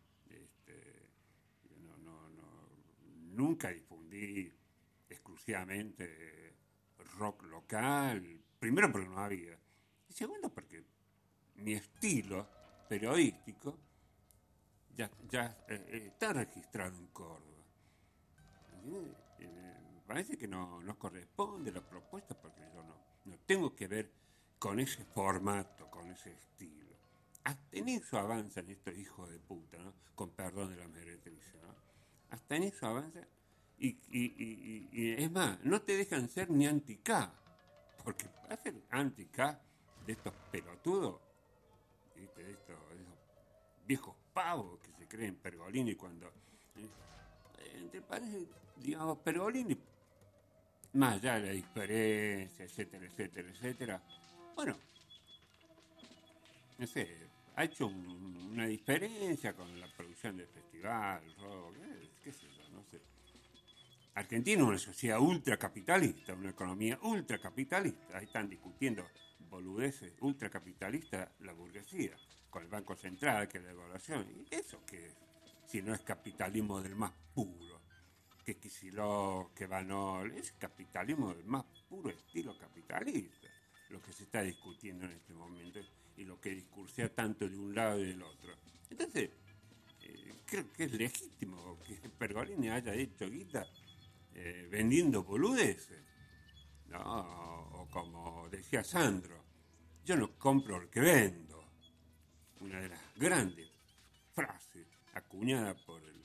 yo nunca difundí exclusivamente rock local, primero porque no había, y segundo porque mi estilo periodístico ya está registrado en Córdoba. Me parece que no corresponde la propuesta, porque yo no tengo que ver con ese formato, con ese estilo. Hasta en eso avanzan estos hijos de puta, ¿no? Con perdón de la meretriz, ¿no? Hasta en eso avanzan. Y es más, no te dejan ser ni anti-K, porque para ser anti-K de estos pelotudos, ¿viste? De estos viejos pavos que se creen Pergolini cuando te parece, digamos, Pergolini, más allá de la diferencia, etcétera, etcétera, etcétera. Bueno, no sé, ha hecho una diferencia con la producción del festival, rock, qué sé yo, no sé. Argentina es una sociedad ultracapitalista, una economía ultracapitalista. Ahí están discutiendo boludeces ultracapitalistas la burguesía, con el Banco Central, que es la devaluación. ¿Y eso qué es? Si no es capitalismo del más puro. que Kicillof, que Vanol, es capitalismo del más puro estilo capitalista, lo que se está discutiendo en este momento y lo que discursea tanto de un lado y del otro. Entonces, creo que es legítimo que Pergolini haya hecho guita vendiendo boludeces, ¿no? O como decía Sandro, yo no compro lo que vendo. Una de las grandes frases acuñada por el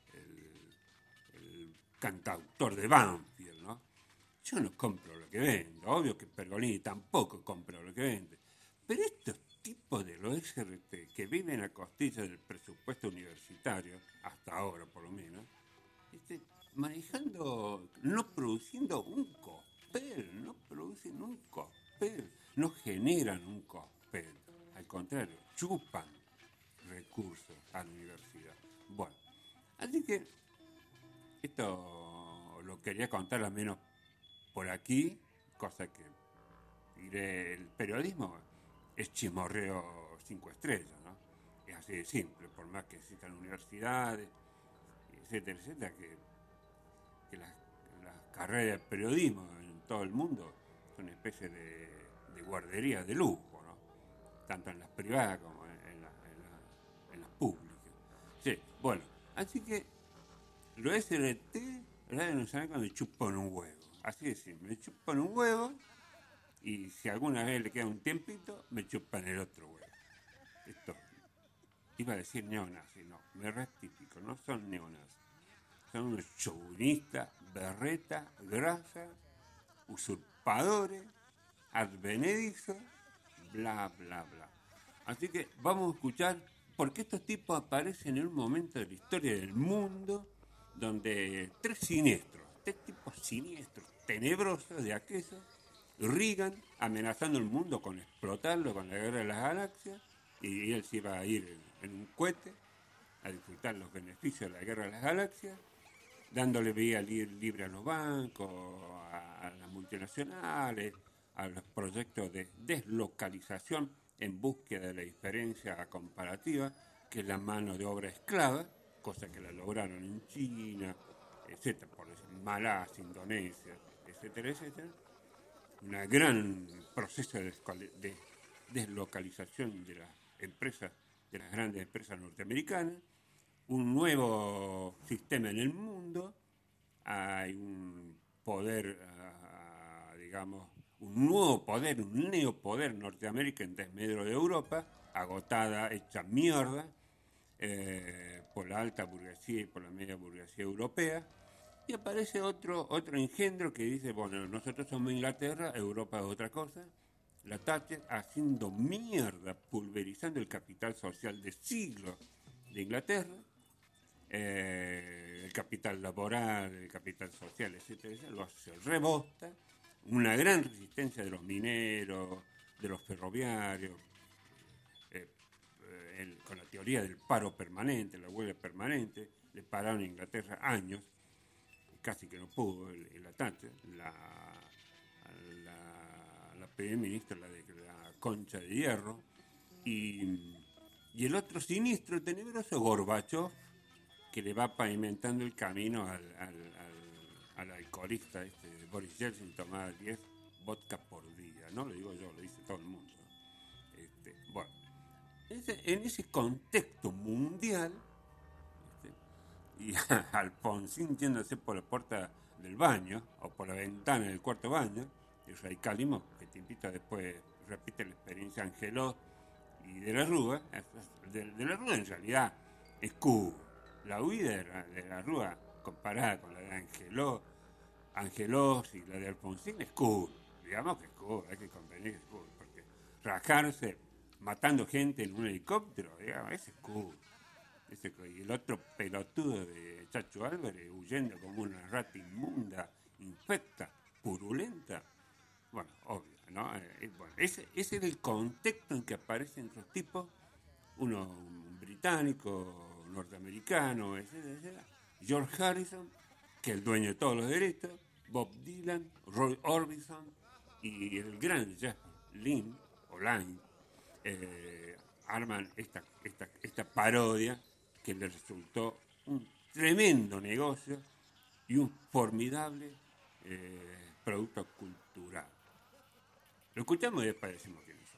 cantautor de Banfield, ¿no? Yo no compro lo que vendo. Obvio que Pergolini tampoco compra lo que vende. Pero estos tipos de los SRT que viven a costilla del presupuesto universitario, hasta ahora por lo menos, manejando, no produciendo un cospel, no generan un cospel, al contrario, chupan recursos a la universidad. Bueno, así que esto lo quería contar al menos por aquí, cosa que diré, el periodismo es chismorreo 5 estrellas, ¿no? Es así de simple, por más que existan universidades, etcétera, etcétera, que las carreras de periodismo en todo el mundo son una especie de guardería de lujo, ¿no? Tanto en las privadas como en las públicas. Sí, bueno, así que los SRT, Radio Nacional, cuando me chupan un huevo, así de simple, me chupan un huevo y si alguna vez le queda un tiempito, me chupan el otro huevo. Esto, iba a decir neonazis, no, me rectifico, no son neonazis. Son unos chauvinistas, berreta, grasa, usurpadores, advenedizos, bla, bla, bla. Así que vamos a escuchar, porque estos tipos aparecen en un momento de la historia del mundo donde tres tipos siniestros, tenebrosos de aquellos, Reagan amenazando el mundo con explotarlo con la guerra de las galaxias, y él se iba a ir en un cohete a disfrutar los beneficios de la guerra de las galaxias, dándole vía libre a los bancos, a las multinacionales, a los proyectos de deslocalización en búsqueda de la diferencia comparativa, que es la mano de obra esclava, cosa que la lograron en China, etcétera, por Malasia, Indonesia, etcétera, etcétera. Un gran proceso de deslocalización de las empresas, de las grandes empresas norteamericanas, un nuevo sistema en el mundo, hay un poder, digamos, un nuevo poder, un neopoder norteamericano en desmedro de Europa, agotada, hecha mierda, por la alta burguesía y por la media burguesía europea, y aparece otro engendro que dice, bueno, nosotros somos Inglaterra, Europa es otra cosa, la Thatcher haciendo mierda, pulverizando el capital social de siglos de Inglaterra, el capital laboral, el capital social, etcétera, lo hace rebosta, una gran resistencia de los mineros, de los ferroviarios, con la teoría del paro permanente, la huelga permanente, le pararon a Inglaterra años, casi que no pudo el ataque, la primer ministra, la Concha de Hierro, y el otro siniestro, tenebroso, Gorbachev, que le va pavimentando el camino al alcoholista Boris Yeltsin, tomaba 10 vodka por día, no lo digo yo, lo dice todo el mundo. Bueno, en ese contexto mundial, y Alfonsín yéndose por la puerta del baño o por la ventana del cuarto baño, el radicalismo, que te invita después, repite la experiencia de Angelós y de la Rúa. De la Rúa en realidad es Cuba. La huida de la Rúa comparada con la de Angelós y la de Alfonsín es Cuba. Digamos que es Cuba, hay que convenir que es Cuba, porque rajarse matando gente en un helicóptero, digamos, ese es Cuba. Y el otro pelotudo de Chacho Álvarez huyendo como una rata inmunda, infecta, purulenta. Bueno, obvio, ¿no? Bueno, ese es el contexto en que aparecen los tipos, uno británico, norteamericano, etcétera. George Harrison, que es el dueño de todos los derechos, Bob Dylan, Roy Orbison y el gran Jeff Lynne, arman esta parodia que le resultó un tremendo negocio y un formidable producto cultural. Lo escuchamos y después decimos quién es.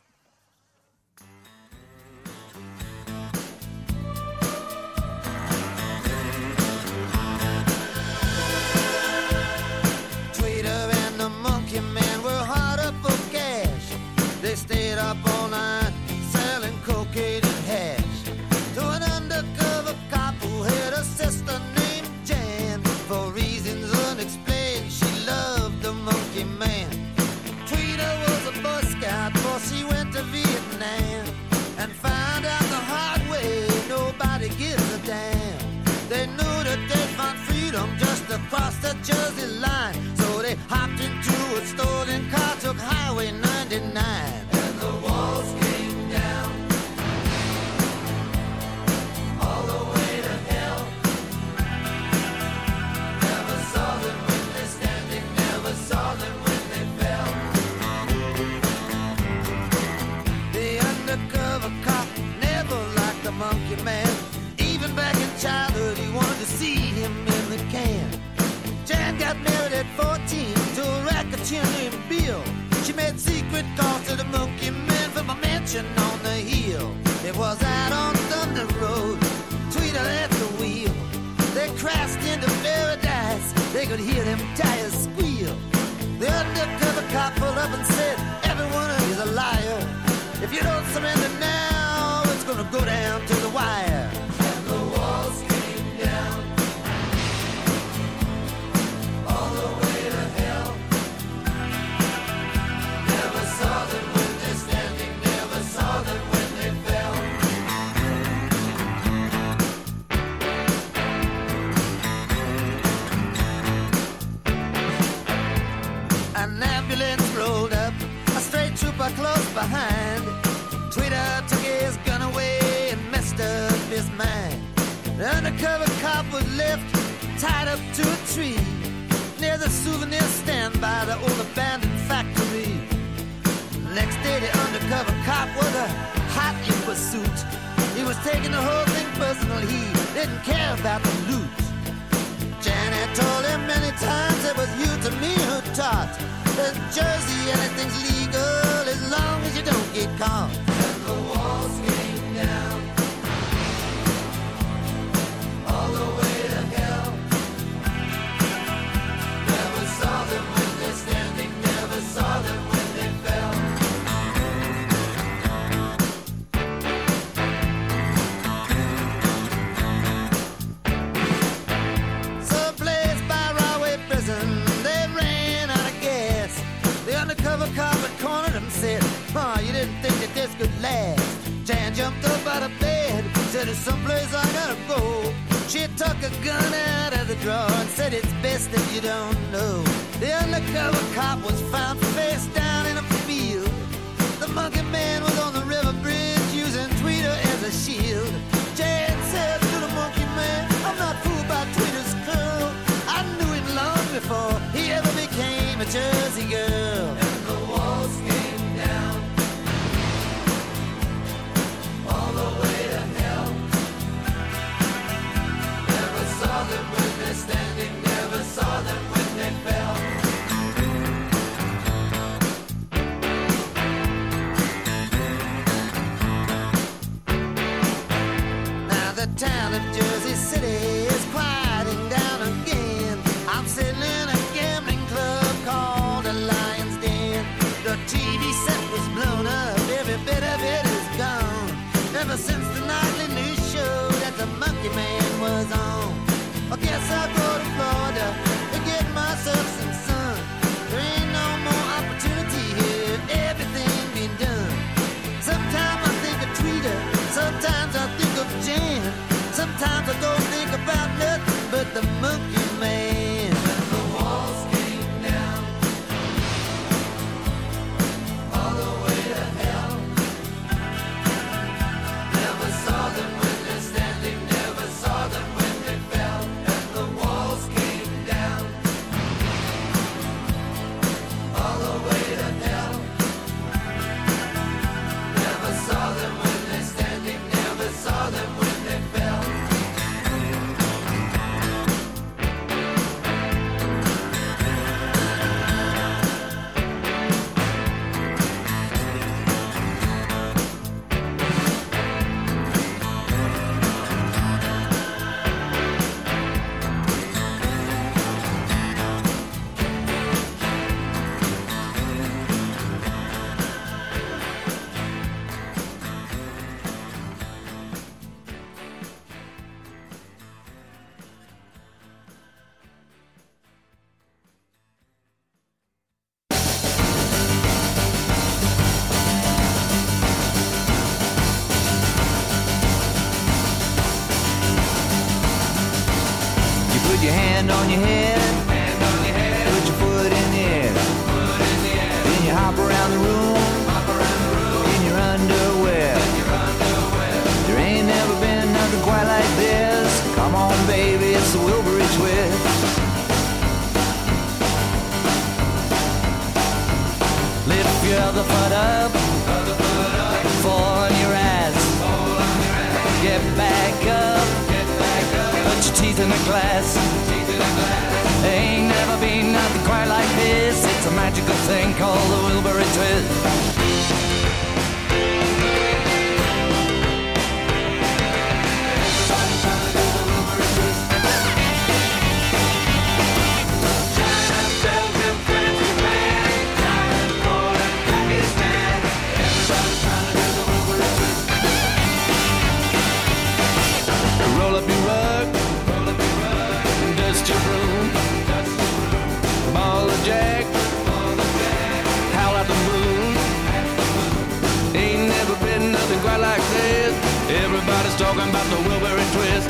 Tweeter and the Monkey Man were hard up for cash. They stayed up all night selling cocaine and hash to an undercover cop who had a sister named Jan. For reasons unexplained, she loved the Monkey Man. Tweeter was a Boy Scout before she went to Vietnam and found out the hard way nobody gives a damn. They knew that they'd find freedom just across the Jersey line, so they hopped into a stolen car, took Highway 99, and the walls came down all the way to hell. Never saw them when they're standing, never saw them when they fell. The undercover cop never liked the Monkey Man. Even back in childhood, he wanted to see him in the can. Jan got married at 14 to a racketeer named Bill. She made secret calls to the Monkey Man from a mansion on the hill. It was out on Thunder Road, Tweeter at the wheel. They crashed into paradise, they could hear them tires squeal. The undercover cop pulled up and said, everyone is a liar. If you don't surrender now, it's gonna go down to the wire. And the walls came down all the way to hell. Never saw them when they're standing, never saw them when they fell. An ambulance rolled up, a straight trooper close behind. Tweeter took his gun away and messed up his mind. The undercover cop was left tied up to a tree near the souvenir stand by the old abandoned factory. Next day the undercover cop was a hot in pursuit. He was taking the whole thing personal, he didn't care about the loot. Janet told him many times it was you to me who taught that Jersey anything's legal as long as you don't get caught. And the walls came down all the way to hell. Never saw them when they're standing, never saw them when they fell. Someplace by Rahway Prison, they ran out of gas. The undercover cop had cornered him and said, oh, you didn't think that this could last. Jan jumped up out of bed, said there's someplace I gotta go. She took a gun out of the drawer and said it's best if you don't know. The undercover cop was found face down in a field. The Monkey Man was on the river bridge using Tweeter as a shield. Jan said to the Monkey Man, I'm not fooled by Tweeter's curl. I knew him long before he ever became a Jersey girl. And the walls came down all the way to hell. Never saw them when they're standing, never saw them when they fell. Now the town of Jersey City is quieting down again. I'm sitting in a gambling club called the Lion's Den. The TV set was blown up, every bit of it is gone. Ever since the nightly news show that the Monkey Man was on. I guess I'll go to Florida to get myself some sun. There ain't no more opportunity here, everything been done. Sometimes I think of Tweeter, sometimes I think of Jan. Sometimes I don't think about Put your hand on your head. Put your foot in the air. Then you hop around the room. In your underwear. There ain't never been nothing quite like this. Come on, baby, it's the Wilbury Twist. Lift your other foot up. Fall on your ass. Get back up. Put your teeth in the glass. There ain't never been nothing quite like this. It's a magical thing called the Wilbury Twist. Dust your broom, ball of jack, howl at the moon. Ain't never been nothing quite like this. Everybody's talking about the Wilbury Twist.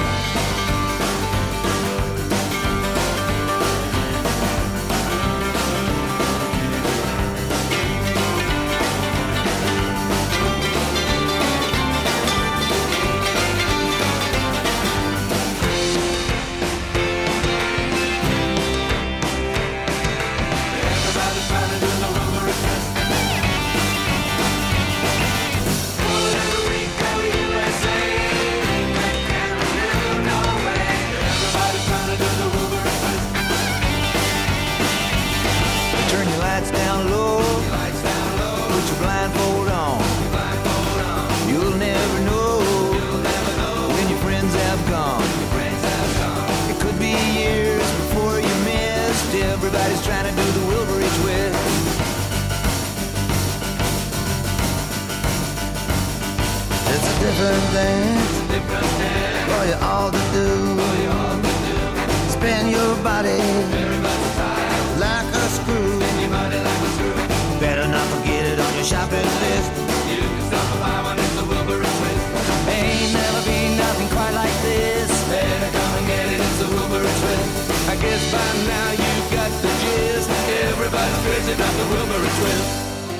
Everybody's trying to do the Wilbury Twist. It's a different dance for you all to do. Spin your body like a screw. Better not forget it on your shopping list. You can stop by when it's the Wilbury Twist. Ain't never been nothing quite like this. Better come and get it, it's the Wilbury Twist. I guess by now you've got the gist. Everybody's crazy about the Wilbury Twist.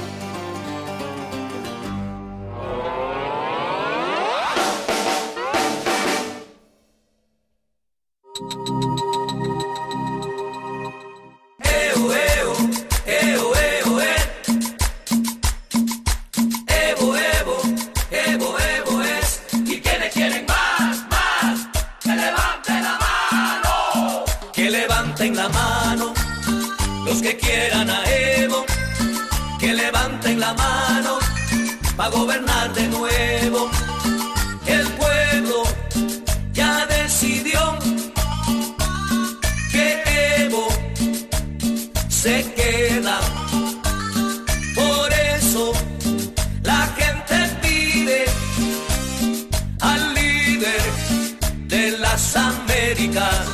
A gobernar de nuevo. El pueblo ya decidió que Evo se queda. Por eso la gente pide al líder de las Américas.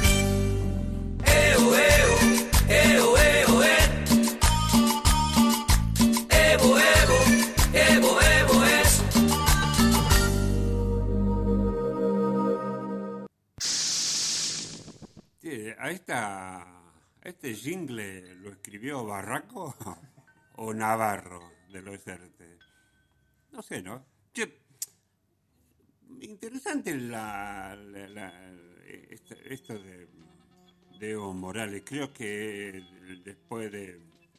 Evo, Evo, Evo, Evo, Evo, Evo. Evo, Evo es. Sí, a este jingle lo escribió Barraco o Navarro de los Hertes. No sé, ¿no? Che, interesante esto de Evo Morales. Creo que después del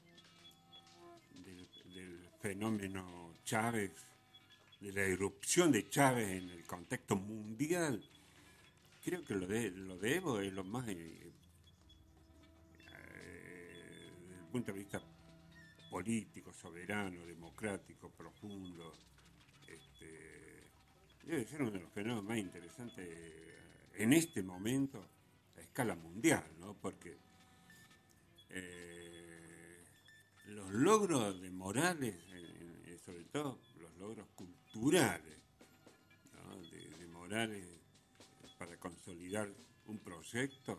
fenómeno Chávez, de la irrupción de Chávez en el contexto mundial, creo que lo de Evo es lo más, desde el punto de vista político, soberano, democrático, profundo, debe ser uno de los fenómenos más interesantes en este momento a escala mundial, ¿no? Porque los logros de Morales, sobre todo los logros culturales, ¿no? de Morales para consolidar un proyecto,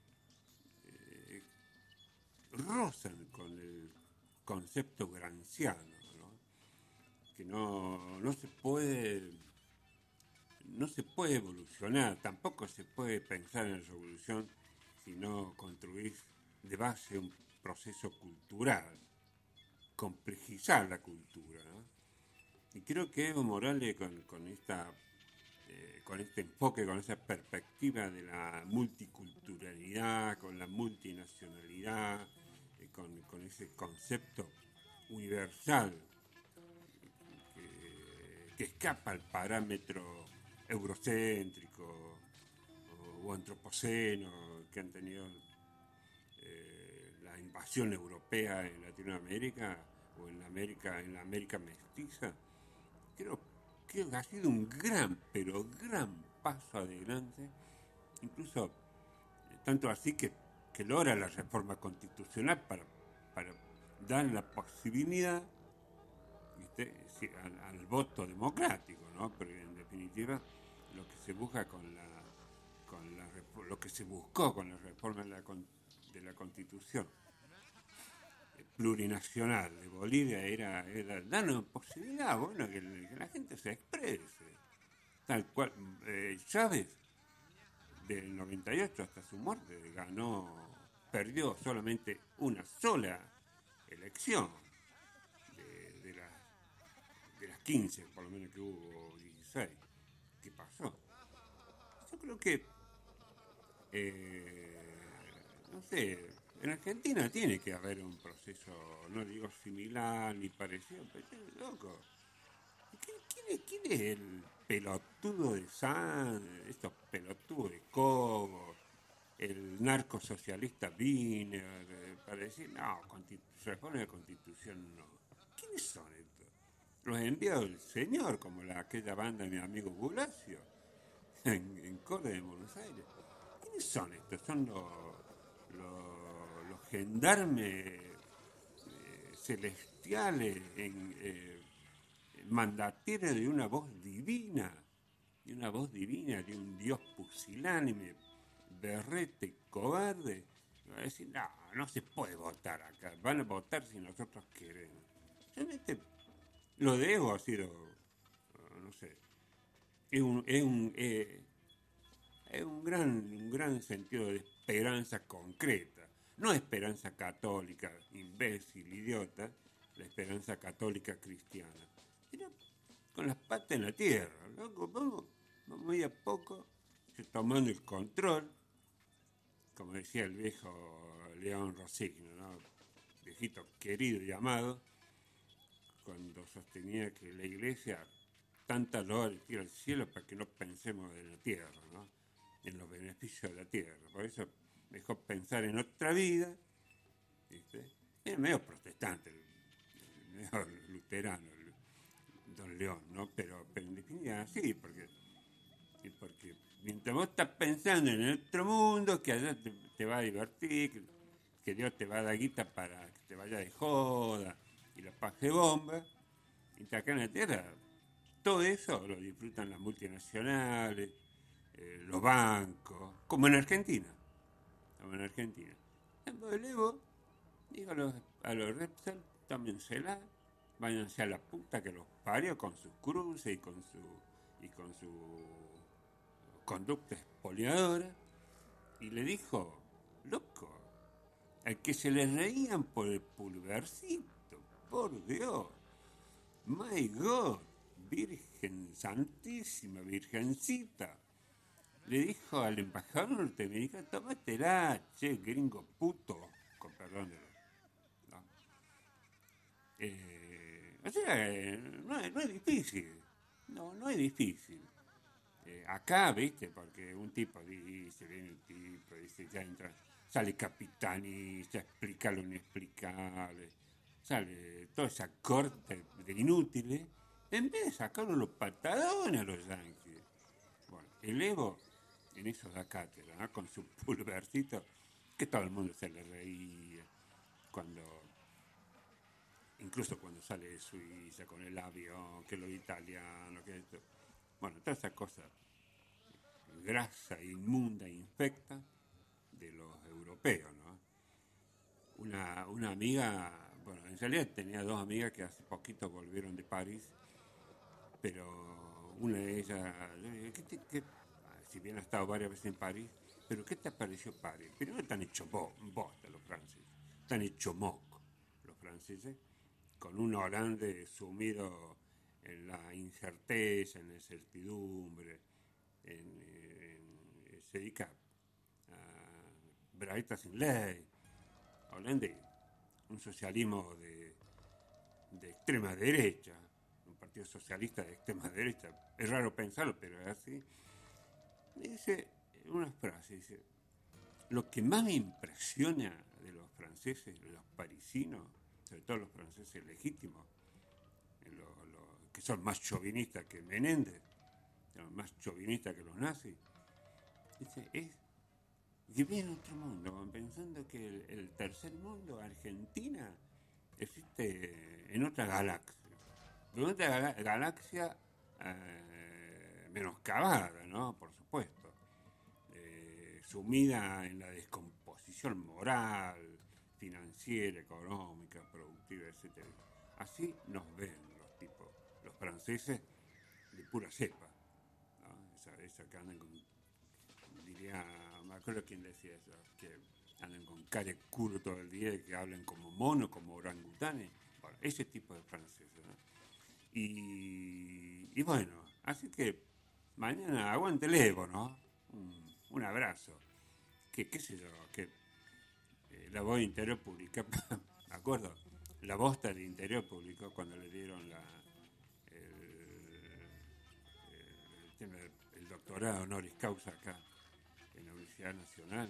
rozan con el concepto gramsciano, ¿no? Que no se se puede evolucionar, tampoco se puede pensar en la revolución si no construís de base un proceso cultural, complejizar la cultura, ¿no? Y creo que Evo Morales con este enfoque, con esa perspectiva de la multiculturalidad, con la multinacionalidad, con ese concepto universal que escapa al parámetro eurocéntrico o antropoceno que han tenido la invasión europea en Latinoamérica o en la América mestiza. Creo que ha sido un gran, pero gran paso adelante, incluso tanto así que logra la reforma constitucional para dar la posibilidad, ¿viste?, al voto democrático, ¿no? Porque en definitiva lo que se busca lo que se buscó con la reforma de la Constitución plurinacional de Bolivia era dar una posibilidad, bueno, que la gente se exprese, tal cual. Chávez, del 98 hasta su muerte, perdió solamente una sola elección de las 15, por lo menos que hubo 16. ¿Qué pasó? Yo creo que no sé, en Argentina tiene que haber un proceso, no digo similar ni parecido, pero loco, ¿quién es el pelotudo de estos pelotudos de Cobo, el narcosocialista Wiener, para decir, no, reforma de la Constitución no? ¿Quiénes son estos? Los enviados del señor, como aquella banda de mi amigo Bulacio, en Córdoba de Buenos Aires. ¿Quiénes son estos? Son los gendarmes celestiales, mandatarios de una voz divina, de un dios pusilánime, berrete, cobarde. Va a decir, no se puede votar acá, van a votar si nosotros queremos. Realmente lo de Evo ha sido, no sé, es un gran sentido de esperanza concreta, no esperanza católica, imbécil, idiota, la esperanza católica cristiana, sino con las patas en la tierra, loco, vamos a ir a poco, tomando el control, como decía el viejo León Rosigno, ¿no? Viejito querido y amado, cuando sostenía que la iglesia tanta loa le tira al cielo para que no pensemos en la tierra, ¿no?, en los beneficios de la tierra. Por eso mejor pensar en otra vida, ¿viste? Es medio protestante, medio luterano, don León, ¿no? Pero en definitiva sí, porque mientras vos estás pensando en el otro mundo, que allá te va a divertir, que Dios te va a dar guita para que te vaya de joda y la paje bomba, y acá en la tierra todo eso lo disfrutan las multinacionales, los bancos, como en Argentina. El Evo dijo a los Repsol, tómensela, váyanse a la puta que los parió, con sus cruces y con su conducta expoliadora, y le dijo, loco, al que se le reían por el pulgarcito, por Dios, my God, Virgen Santísima, Virgencita, le dijo al embajador norteamericano, tómatela, che, gringo puto, con perdón de ¿no? O sea, no es difícil, no es difícil. Acá, viste, porque un tipo dice, viene un tipo, dice, ya entra, sale capitanista, explica lo inexplicable, sale toda esa corte de inútiles, en vez de sacarlo los patadones a los yanquis. Bueno, el Evo en eso da cátedra, ¿no? Con su pulvercito, que todo el mundo se le reía, incluso cuando sale de Suiza, con el avión, que lo italiano, que esto. Bueno, toda esa cosa grasa, inmunda, infecta de los europeos, ¿no? Una amiga, bueno, en realidad tenía dos amigas que hace poquito volvieron de París, pero una de ellas, yo le dije, si bien ha estado varias veces en París, pero ¿qué te pareció París? Primero están hechos bosta los franceses, están hechos moco los franceses, con un holandés sumido en la incerteza, en la incertidumbre, se dedica a braguetas sin ley, holandés, un socialismo de extrema derecha, un partido socialista de extrema derecha, es raro pensarlo, pero es así. Dice una frase, dice, lo que más me impresiona de los franceses, de los parisinos, sobre todo los franceses legítimos, que son más chauvinistas que Menéndez, más chauvinistas que los nazis, dice, es que viene otro mundo, pensando que el tercer mundo, Argentina, existe en otra galaxia. Pero otra galaxia menoscabada, ¿no? Por supuesto. Sumida en la descomposición moral, financiera, económica, productiva, etc. Así nos ven los tipos, los franceses de pura cepa, ¿no? Esa que andan con, diría, me acuerdo quién decía eso, que andan con cara de culo todo el día y que hablan como monos, como orangutanes. Bueno, ese tipo de franceses, ¿no? Y bueno, así que mañana aguante el Evo, ¿no? Un abrazo. Que qué sé yo, que la voz de Interior Pública, ¿me acuerdo? La bosta del Interior Público cuando le dieron el doctorado honoris causa acá en la Universidad Nacional,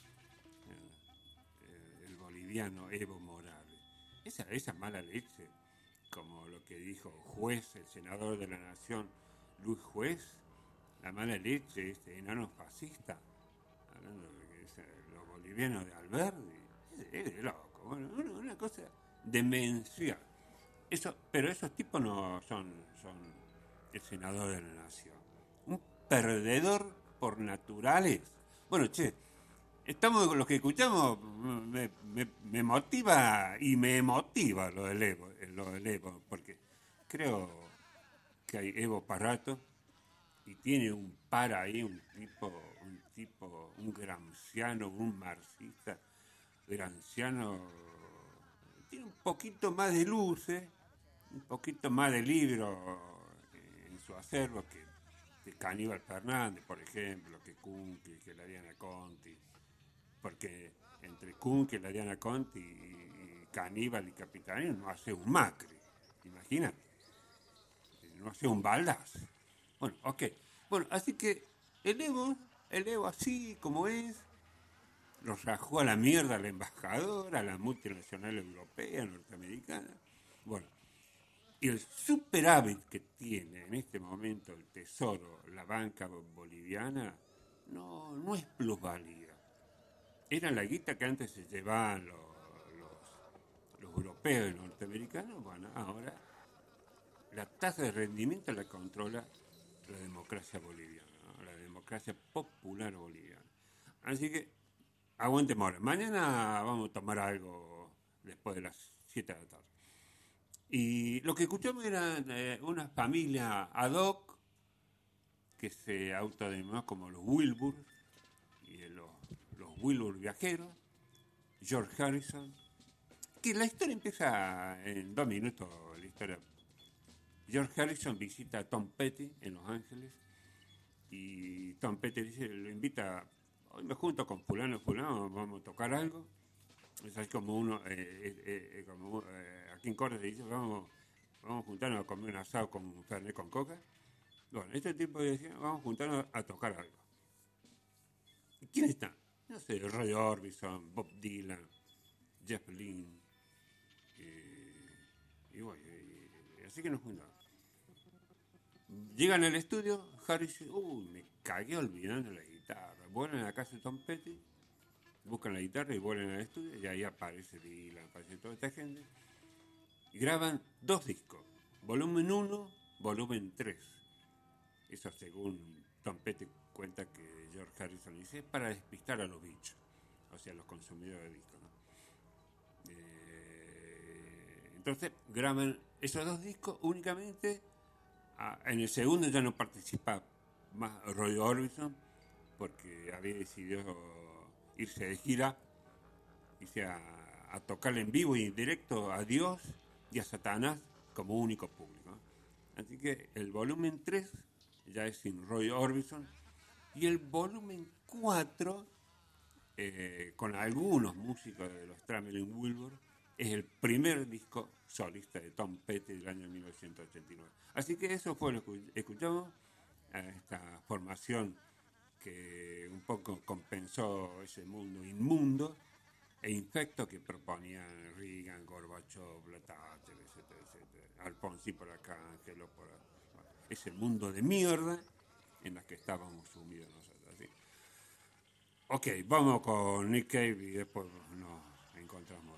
el boliviano Evo Morales. Esa mala leche, como lo que dijo Juez, el senador de la Nación, Luis Juez, la mala leche, enano fascista, hablando de los bolivianos de Alberdi, es de loco, bueno, una cosa demencial. Pero esos tipos no son el senador de la Nación. Un perdedor por naturales. Bueno, estamos los que escuchamos, me motiva y me emotiva lo del Evo, porque creo que hay Evo para rato y tiene un par ahí, un tipo, un gramsciano, un marxista gramsciano, tiene un poquito más de luces, un poquito más de libro en su acervo que Caníbal Fernández, por ejemplo, que Kunkel, que la Diana Conti, porque entre Kunkel, la Diana Conti y Caníbal y Capitanino no hace un Macri, imagínate, no hace un Baldassi. Bueno, ok. Bueno, así que el Evo así como es, lo rajó a la mierda a la embajadora, a la multinacional europea, norteamericana. Bueno, y el superávit que tiene en este momento el Tesoro, la banca boliviana, no es plusvalía. Era la guita que antes se llevaban los europeos y los norteamericanos. Bueno, ahora la tasa de rendimiento la controla la democracia boliviana, ¿no? La democracia popular boliviana. Así que, aguante Mora. Mañana vamos a tomar algo después de las 7 de la tarde. Y lo que escuchamos era una familia ad hoc que se autodenominó como los Wilbur, y los Wilbur viajeros, George Harrison, que la historia empieza en 2 minutos, la historia. George Harrison visita a Tom Petty en Los Ángeles y Tom Petty lo invita, hoy me junto con fulano, vamos a tocar algo. Es así como uno, aquí en Córdoba se dice, vamos a juntarnos a comer un asado con un fernet con coca. Bueno, este tipo decía, vamos a juntarnos a tocar algo. ¿Y quién está? No sé, Roy Orbison, Bob Dylan, Jeff Lynne, y bueno, así que nos juntamos. Llegan al estudio, Harry dice, me cagué olvidando la guitarra. Vuelven a la casa de Tom Petty, buscan la guitarra y vuelven al estudio, y ahí aparece Dylan, aparece toda esta gente, y graban 2 discos, volumen 1, volumen 3. Eso según Tom Petty cuenta que George Harrison dice, es para despistar a los bichos, o sea, a los consumidores de discos, ¿no? Entonces graban esos 2 discos únicamente En el segundo ya no participa más Roy Orbison porque había decidido irse de gira, irse a tocarle en vivo y en directo a Dios y a Satanás como único público. Así que el volumen 3 ya es sin Roy Orbison y el volumen 4 con algunos músicos de los Traveling Wilburys es el primer disco solista de Tom Petty del año 1989. Así que eso fue lo que escuchamos, esta formación que un poco compensó ese mundo inmundo e infecto que proponían Reagan, Gorbachev, Thatcher, etcétera, etcétera. Alfonsín por acá, Angelo por acá. Ese mundo de mierda en la que estábamos sumidos nosotros. ¿Sí? Ok, vamos con Nick Cave y después nos encontramos.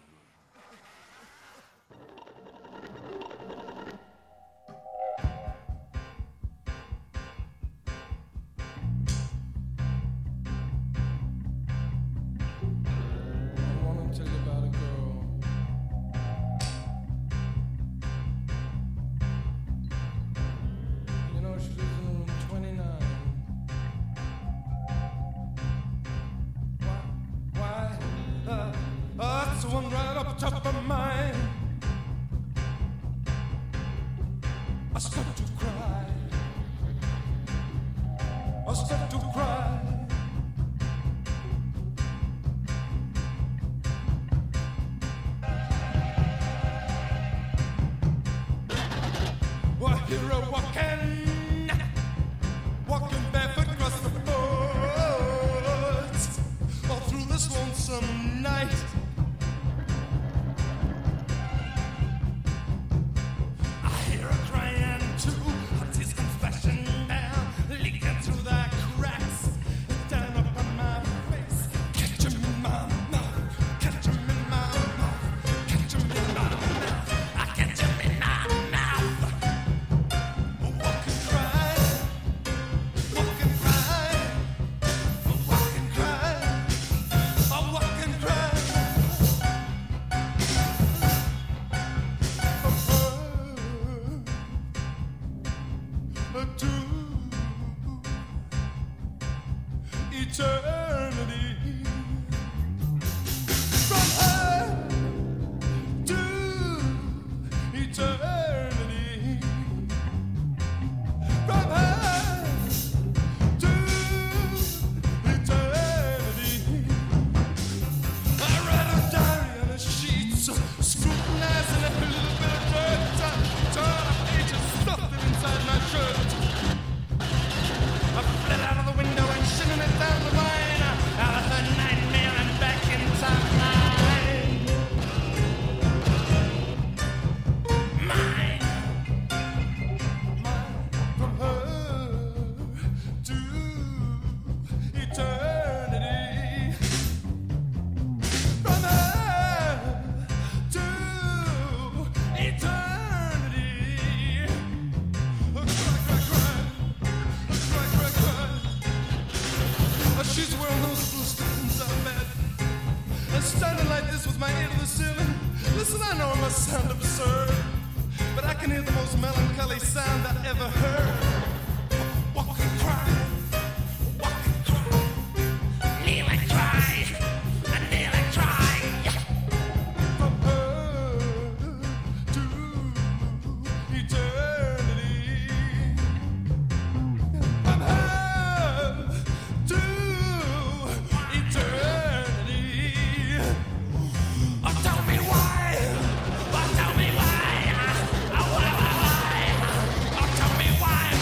Tell me why.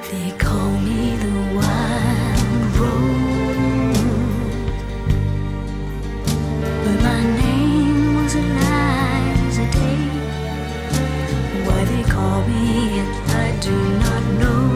They call me the wild rose, but my name was Eliza Day. Why they call me it, I do not know,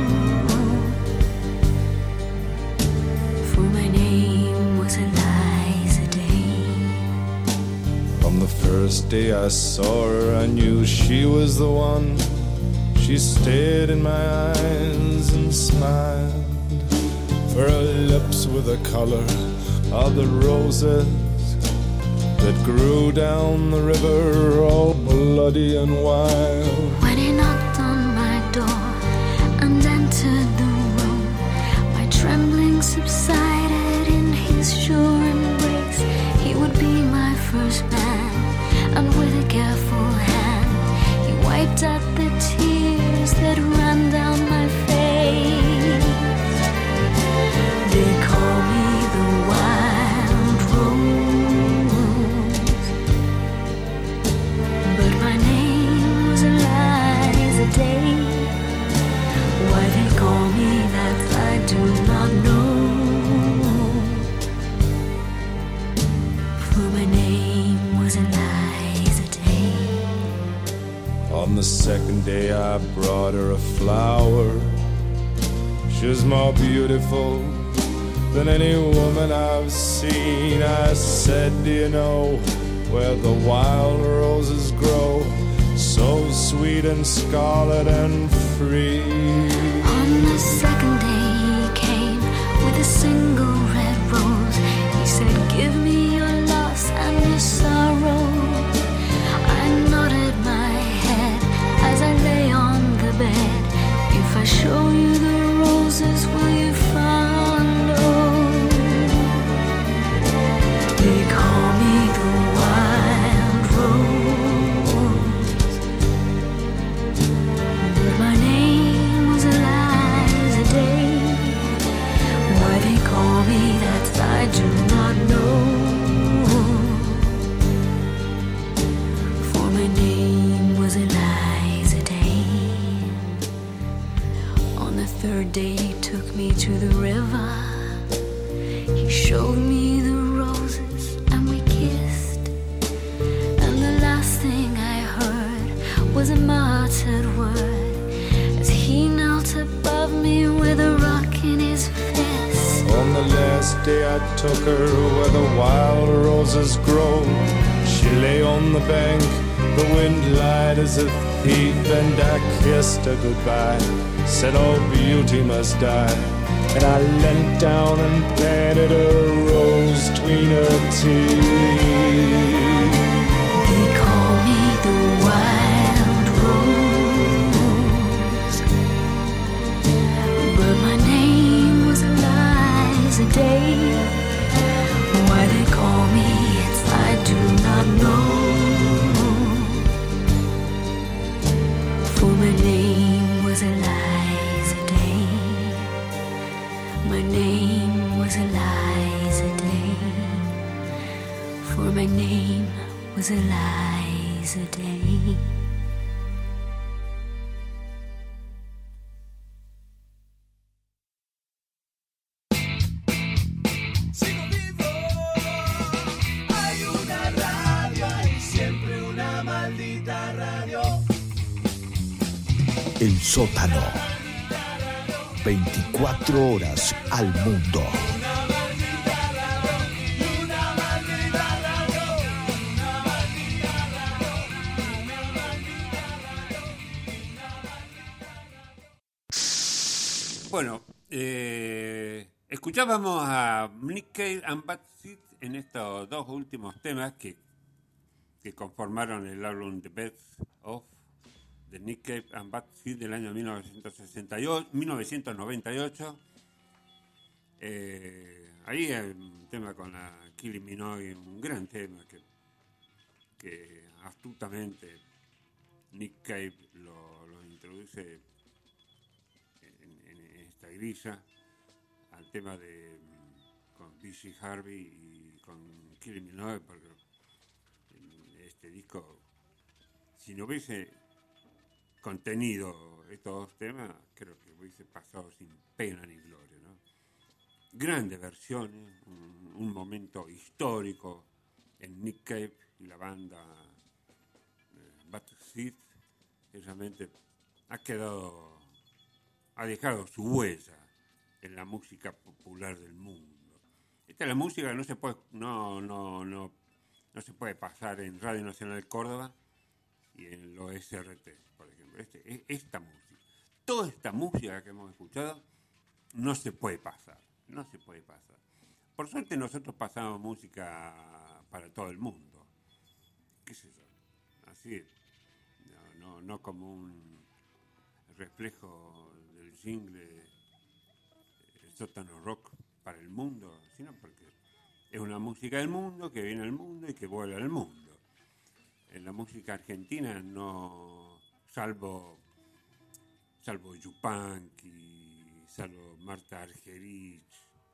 for my name was Eliza Day. From the first day I saw her, I knew she was the one. She stared in my eyes and smiled, for her lips were the color of the roses that grew down the river, all bloody and wild. When he knocked on my door and entered the room, my trembling subsided in his sure embrace. He would be my first man, and with a careful hand he wiped out the tears that ran down my face. They call me the wild rose, but my name was Eliza Day. Why they call me that I do not know, for my name was Eliza Day. On the second day I brought her a flower. She was more beautiful than any woman I've seen. I said, do you know where the wild roses grow, so sweet and scarlet and free? On the second day he came with a single red rose. He said, give me your loss and your sorrow. I nodded my head as I lay on the bed. If I show you the roses, will you follow? They call me the wild rose, but my name was Eliza Day. Why they call me that I do not know, for my name was Eliza Day. On the third day he took me to the river. He showed me the roses and we kissed, and the last thing I heard was a muttered word as he knelt above me with a rock in his fist. On the last day I took her where the wild roses grow. She lay on the bank, the wind lied as a thief, and I kissed her goodbye, said all beauty must die. And I leant down and planted a rose between her teeth. They call me the wild rose, but my name was Eliza Day. Why they call me it, I do not know, for my name was Eliza Day. My name was Eliza Day, for my name was Eliza Day. Sigo vivo, hay una radio, hay siempre una maldita radio. El sótano. 24 horas al mundo. Bueno, escuchábamos a Nick Cave and Bad Seeds en estos dos últimos temas que conformaron el álbum The Best of de Nick Cave and Bad Seeds del año 1998. Ahí hay un tema con la Kylie Minogue, un gran tema que astutamente Nick Cave lo introduce en esta grilla al tema de con B.G. Harvey y con Kylie Minogue, porque este disco, si no hubiese contenido estos dos temas, creo que hubiese pasado sin pena ni gloria, ¿no? Grandes versiones, un momento histórico en Nick Cave y la banda Bad Seed, que realmente ha dejado su huella en la música popular del mundo. Esta es la música que no se puede pasar en Radio Nacional de Córdoba y en los SRT, por ejemplo. Esta música, toda esta música que hemos escuchado, no se puede pasar. Por suerte nosotros pasamos música para todo el mundo. ¿Qué sé yo? Así es. No como un reflejo del jingle el sótano rock para el mundo, sino porque es una música del mundo que viene al mundo y que vuelve al mundo. En la música argentina no, salvo Yupanqui, salvo Marta Argerich,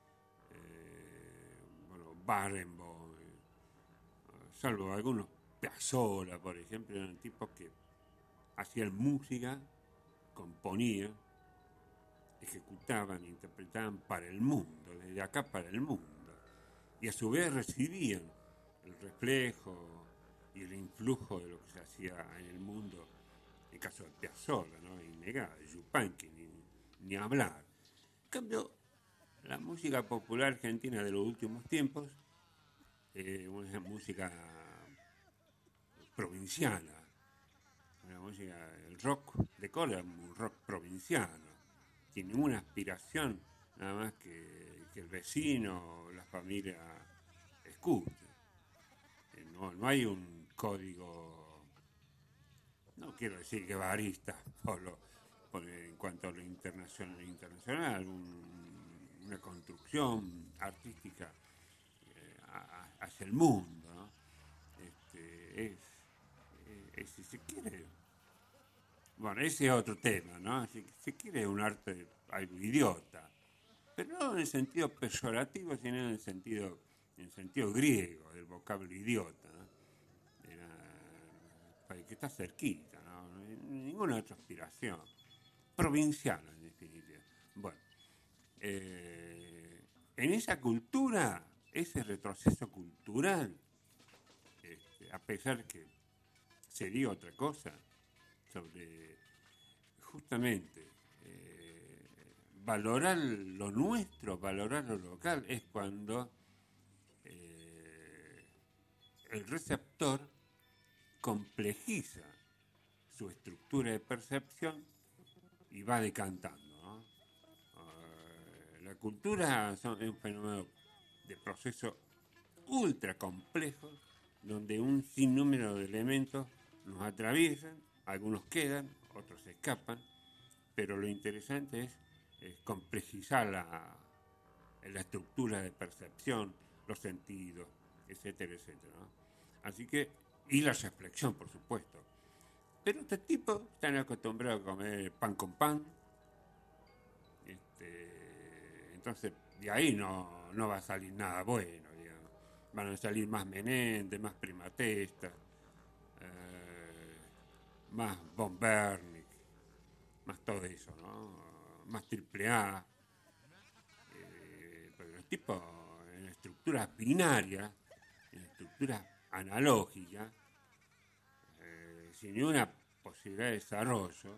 Barenboim, salvo algunos Piazzolla, por ejemplo, eran tipos que hacían música, componían, ejecutaban, interpretaban para el mundo, desde acá para el mundo, y a su vez recibían el reflejo y el influjo de lo que se hacía en el mundo, en el caso de Piazzolla, ¿no? Innegable, Yupanqui, ni hablar. En cambio, la música popular argentina de los últimos tiempos, una música provinciana, una música, el rock de Córdoba, un rock provinciano, sin ninguna aspiración, nada más que el vecino, la familia escuche. No hay un código, no quiero decir que barista, en cuanto a lo internacional, una construcción artística hacia el mundo, ¿no? Si se quiere, bueno, ese es otro tema, ¿no? Si se quiere un arte algo idiota, pero no en el sentido peyorativo, sino en el sentido griego del vocablo idiota, ¿no? Que está cerquita, ¿no? Ninguna otra aspiración provinciana, en definitiva. Bueno, en esa cultura, ese retroceso cultural, a pesar que sería otra cosa, sobre justamente valorar lo nuestro, valorar lo local, es cuando el receptor complejiza su estructura de percepción y va decantando, ¿no? La cultura es un fenómeno de proceso ultra complejo, donde un sinnúmero de elementos nos atraviesan, algunos quedan, otros escapan, pero lo interesante es complejizar la estructura de percepción, los sentidos, etcétera, etcétera, ¿no? Así que, y la reflexión, por supuesto. Pero estos tipos están acostumbrados a comer pan con pan, entonces de ahí no va a salir nada bueno, digamos. Van a salir más Menéndez, más Primatesta, más Von Bernick, más todo eso, ¿no? Más AAA, porque los tipos en estructuras binarias, en estructuras analógicas, sin ninguna posibilidad de desarrollo,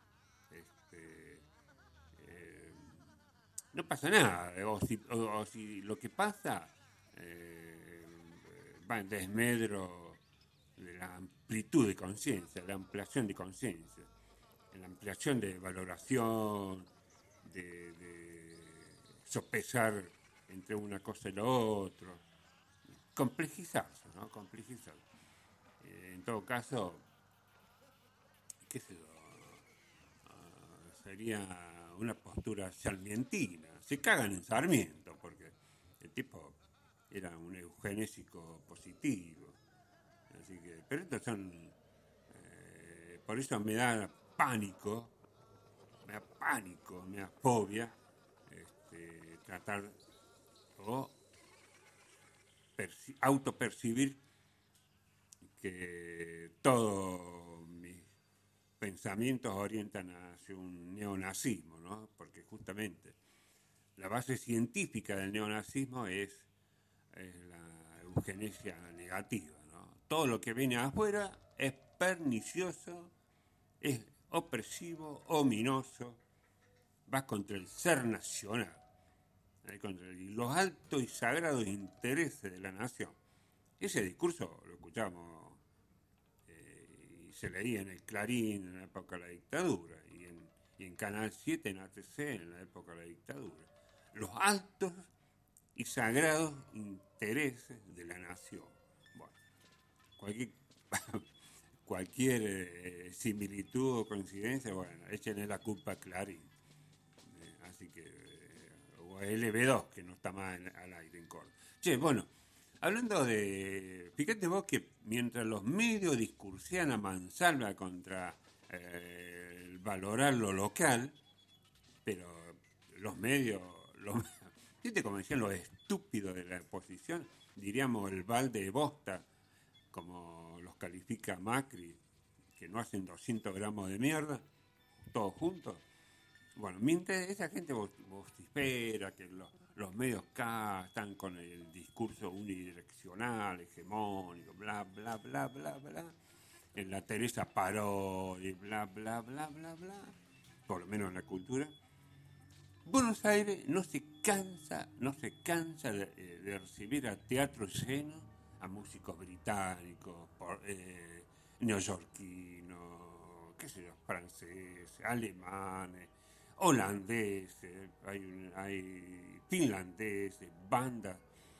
no pasa nada, o si lo que pasa va en desmedro de la amplitud de conciencia, la ampliación de conciencia, la ampliación de valoración, de sopesar entre una cosa y lo otro, complejizarse, ¿no? Complejizar. En todo caso, qué sé yo, sería una postura sarmientina. Se cagan en Sarmiento, porque el tipo era un eugenésico positivo. Así que, pero estos son, por eso me da pánico, me da fobia, tratar o autopercibir que todos mis pensamientos orientan hacia un neonazismo, ¿no? Porque justamente la base científica del neonazismo es la eugenesia negativa, ¿no? Todo lo que viene afuera es pernicioso, es opresivo, ominoso, va contra el ser nacional, contra los altos y sagrados intereses de la nación. Ese discurso lo escuchamos y se leía en el Clarín en la época de la dictadura y en Canal 7, en ATC, en la época de la dictadura. Los altos y sagrados intereses de la nación. Bueno, cualquier similitud o coincidencia, bueno, échenle la culpa a Clarín. Así que, o a LB2, que no está más al aire en Córdoba. Che, bueno, hablando de... Fíjate vos que mientras los medios discursían a mansalva contra el valorar lo local, pero los medios... ¿Viste cómo decían los estúpidos de la oposición? Diríamos el balde de bosta, como los califica Macri, que no hacen 200 gramos de mierda, todos juntos. Bueno, mientras esa gente vocifera que los medios acá están con el discurso unidireccional, hegemónico, bla, bla, bla, bla, bla, en la Teresa Parodi, bla, bla, bla, bla, bla, por lo menos en la cultura, Buenos Aires no se cansa de recibir a teatro lleno a músicos británicos, neoyorquinos, qué sé yo, franceses, alemanes, holandeses, hay finlandeses, bandas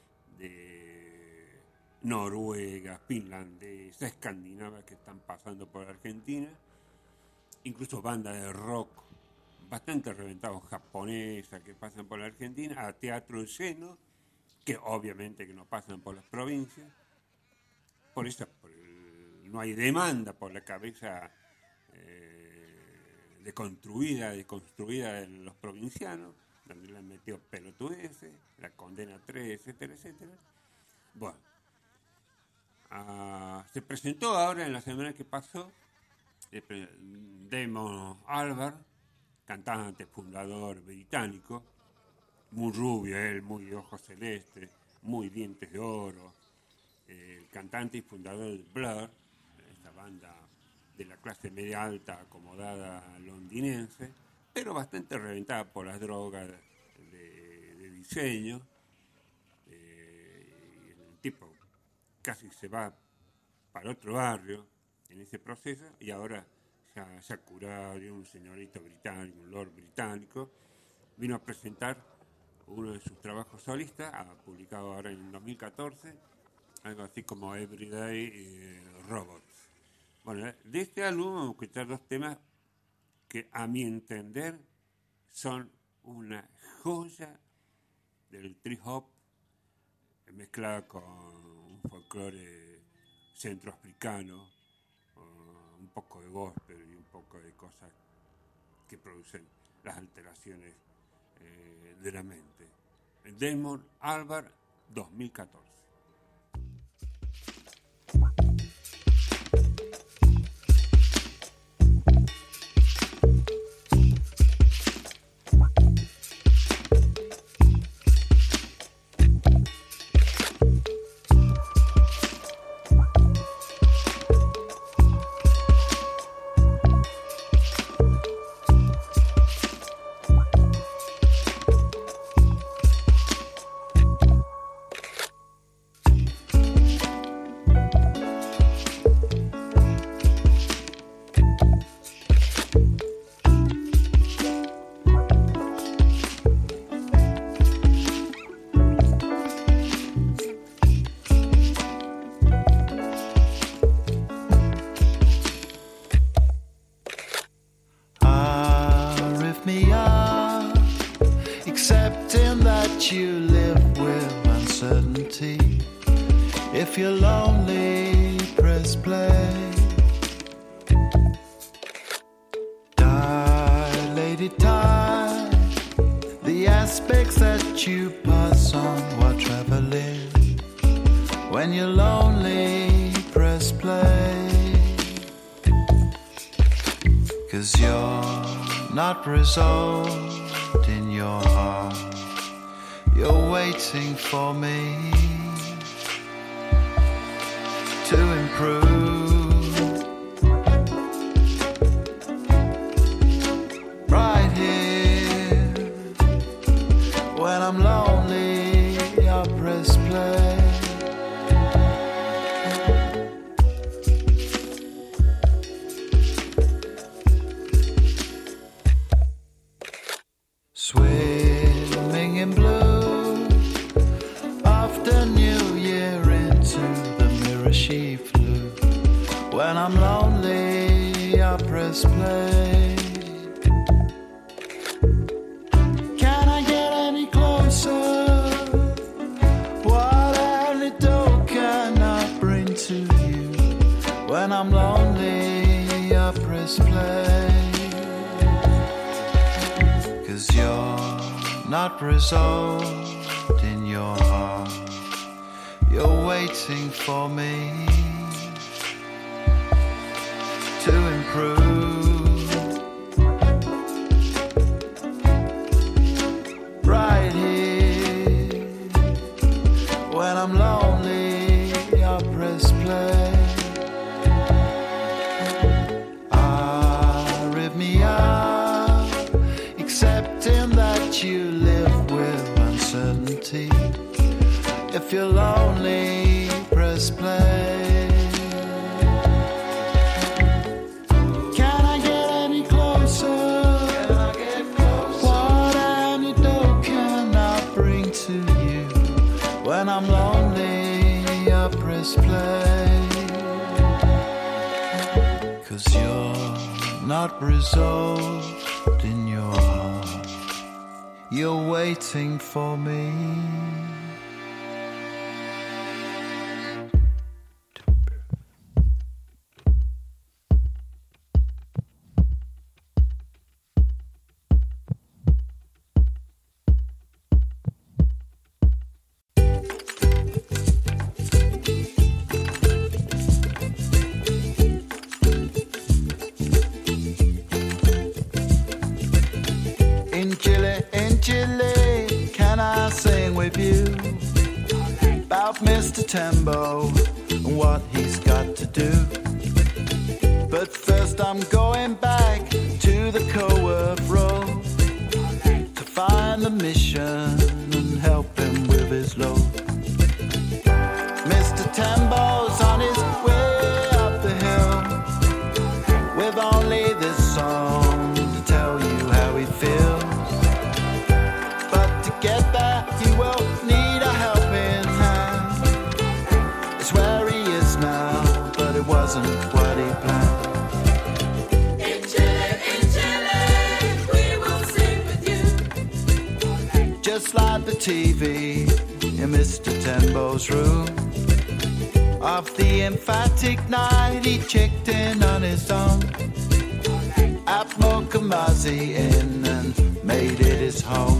de Noruega, finlandesas, escandinavas que están pasando por Argentina, incluso bandas de rock bastante reventados japonesas que pasan por la Argentina, a teatro lleno, que obviamente que no pasan por las provincias. Por eso no hay demanda por la cabeza deconstruida de los provincianos, donde le han metido pelotudeces, la condena 3, etcétera, etcétera. Bueno, se presentó ahora en la semana que pasó Damon Albarn, cantante, fundador británico, muy rubio él, muy ojos celestes, muy dientes de oro, el cantante y fundador de Blur, esta banda de la clase media alta acomodada londinense, pero bastante reventada por las drogas de diseño. El tipo casi se va para otro barrio en ese proceso y ahora se ha curado de un señorito británico, un lord británico, vino a presentar uno de sus trabajos solistas, ha publicado ahora en 2014, algo así como Everyday Robots. Bueno, de este álbum vamos a escuchar dos temas que a mi entender son una joya del trip hop mezclada con un folclore centroafricano, un poco de gospel y un poco de cosas que producen las alteraciones de la mente. Damon Albarn, 2014. You live with uncertainty. If you're lonely, press play. Dilated time, the aspects that you pass on while traveling. When you're lonely, press play. 'Cause you're not resolved in your heart. You're waiting for me to improve. Right here, when I'm lonely, I press play. Swimming in blue after New Year into the mirror she flew. When I'm lonely, I press play. Can I get any closer? What antidote can I bring to you? When I'm lonely, I press play. 'Cause you're not resolved in your heart. You're waiting for me to improve. Right here, when I'm lonely, I press play. Arrhythmia, accepting that you live with uncertainty. If you're lonely, press play. Can I get any closer? What antidote can I bring to you? When I'm lonely, I press play. 'Cause you're not resolved in your heart. You're waiting for me. In Chile, can I sing with you about Mr. Tembo and what he's got to do? But first I'm going back to the Coworth Road to find the mission and help him with his load. Mr. Tembo's on his way up the hill with only this song to tell you how he feels. Get there, he will need a helping hand. It's where he is now, but it wasn't what he planned. In Chile, we will sing with you. Just like the TV in Mr. Tembo's room. Of the emphatic night, he checked in on his own. At Mokamazi Inn and made it his home.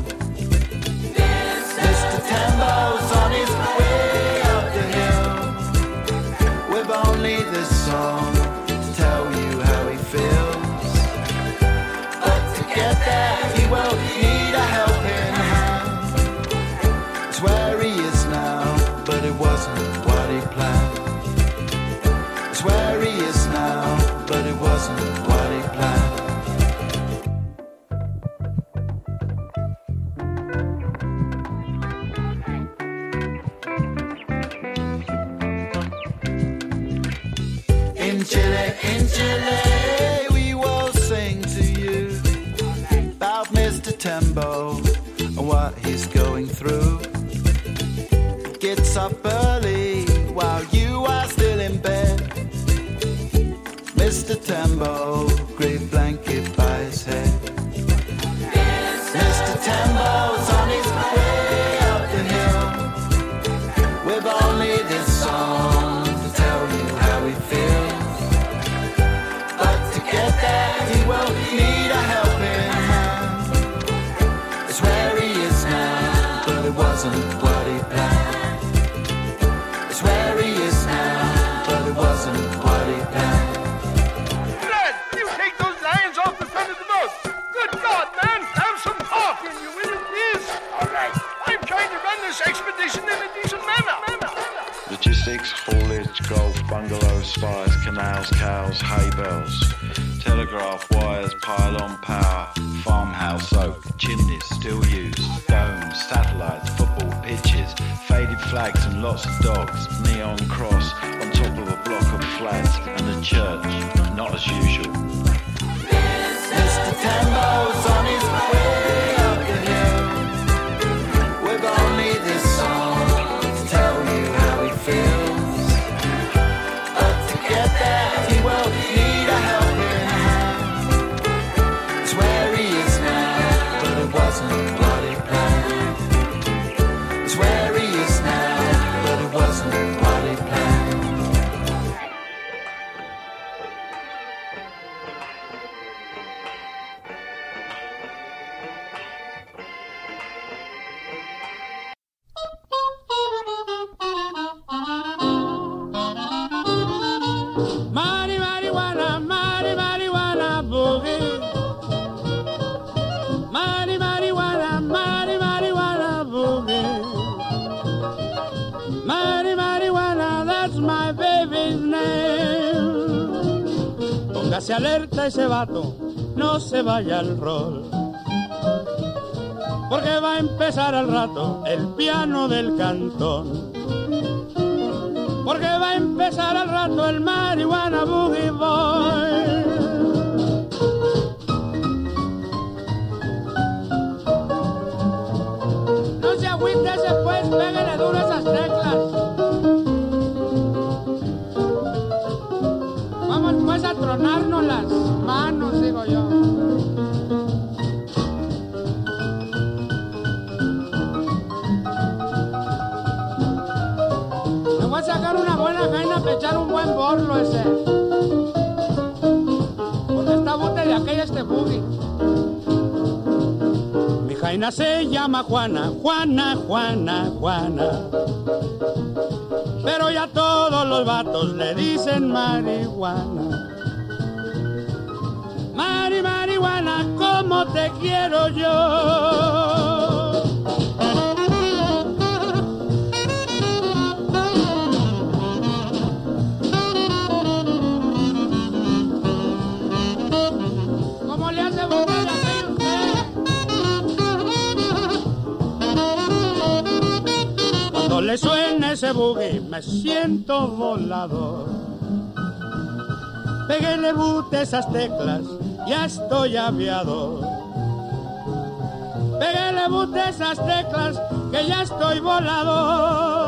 Mr. Tembo's on his way up the hill with only this song to tell you how he feels. But to get there, he will need a helping hand. It's where he is now, but it wasn't what he planned. It's where he is now, but it wasn't what he planned. In Chile, we will sing to you about Mr. Tembo and what he's going through. Gets up early while you are still in bed. Mr. Tembo, great blanket by his head. Mr. Tembo's on his way up the hill with only this song to tell you how he feels. Get there, he will need a helping hand. It's where he is now, but it wasn't what he planned. It's where he is now, but it wasn't what he planned. Fred, you take those lions off ties, canals, cows, hay bells, telegraph wires, pylon power, farmhouse oak, chimneys still used, domes, satellites, football pitches, faded flags and lots of dogs, neon cross on top of a block of flats, and the church, not as usual. Mr. Tambo's on his way up the hill with only this song to tell you how he feels. But to get there, he will need a helping hand. It's where he is now, but it wasn't what he planned. It's where he is now, but it wasn't what he planned. Se alerta ese vato, no se vaya al rol, porque va a empezar al rato el piano del cantón, porque va a empezar al rato el marihuana boogie boy. No se agüite pues, pégale duro esas teclas. Pues a tronarnos las manos, digo yo. Me voy a sacar una buena jaina para echar un buen borlo ese. Porque está bote de aquella este boogie. Mi jaina se llama Juana, Juana, Juana, Juana. Pero ya todos los vatos le dicen marihuana. Marihuana, como te quiero yo. ¿Cómo le hace boca de usted? Cuando le suena ese boogie me siento volador. Péguele bute esas teclas, ya estoy aviador. Péguele bute esas teclas, que ya estoy volador.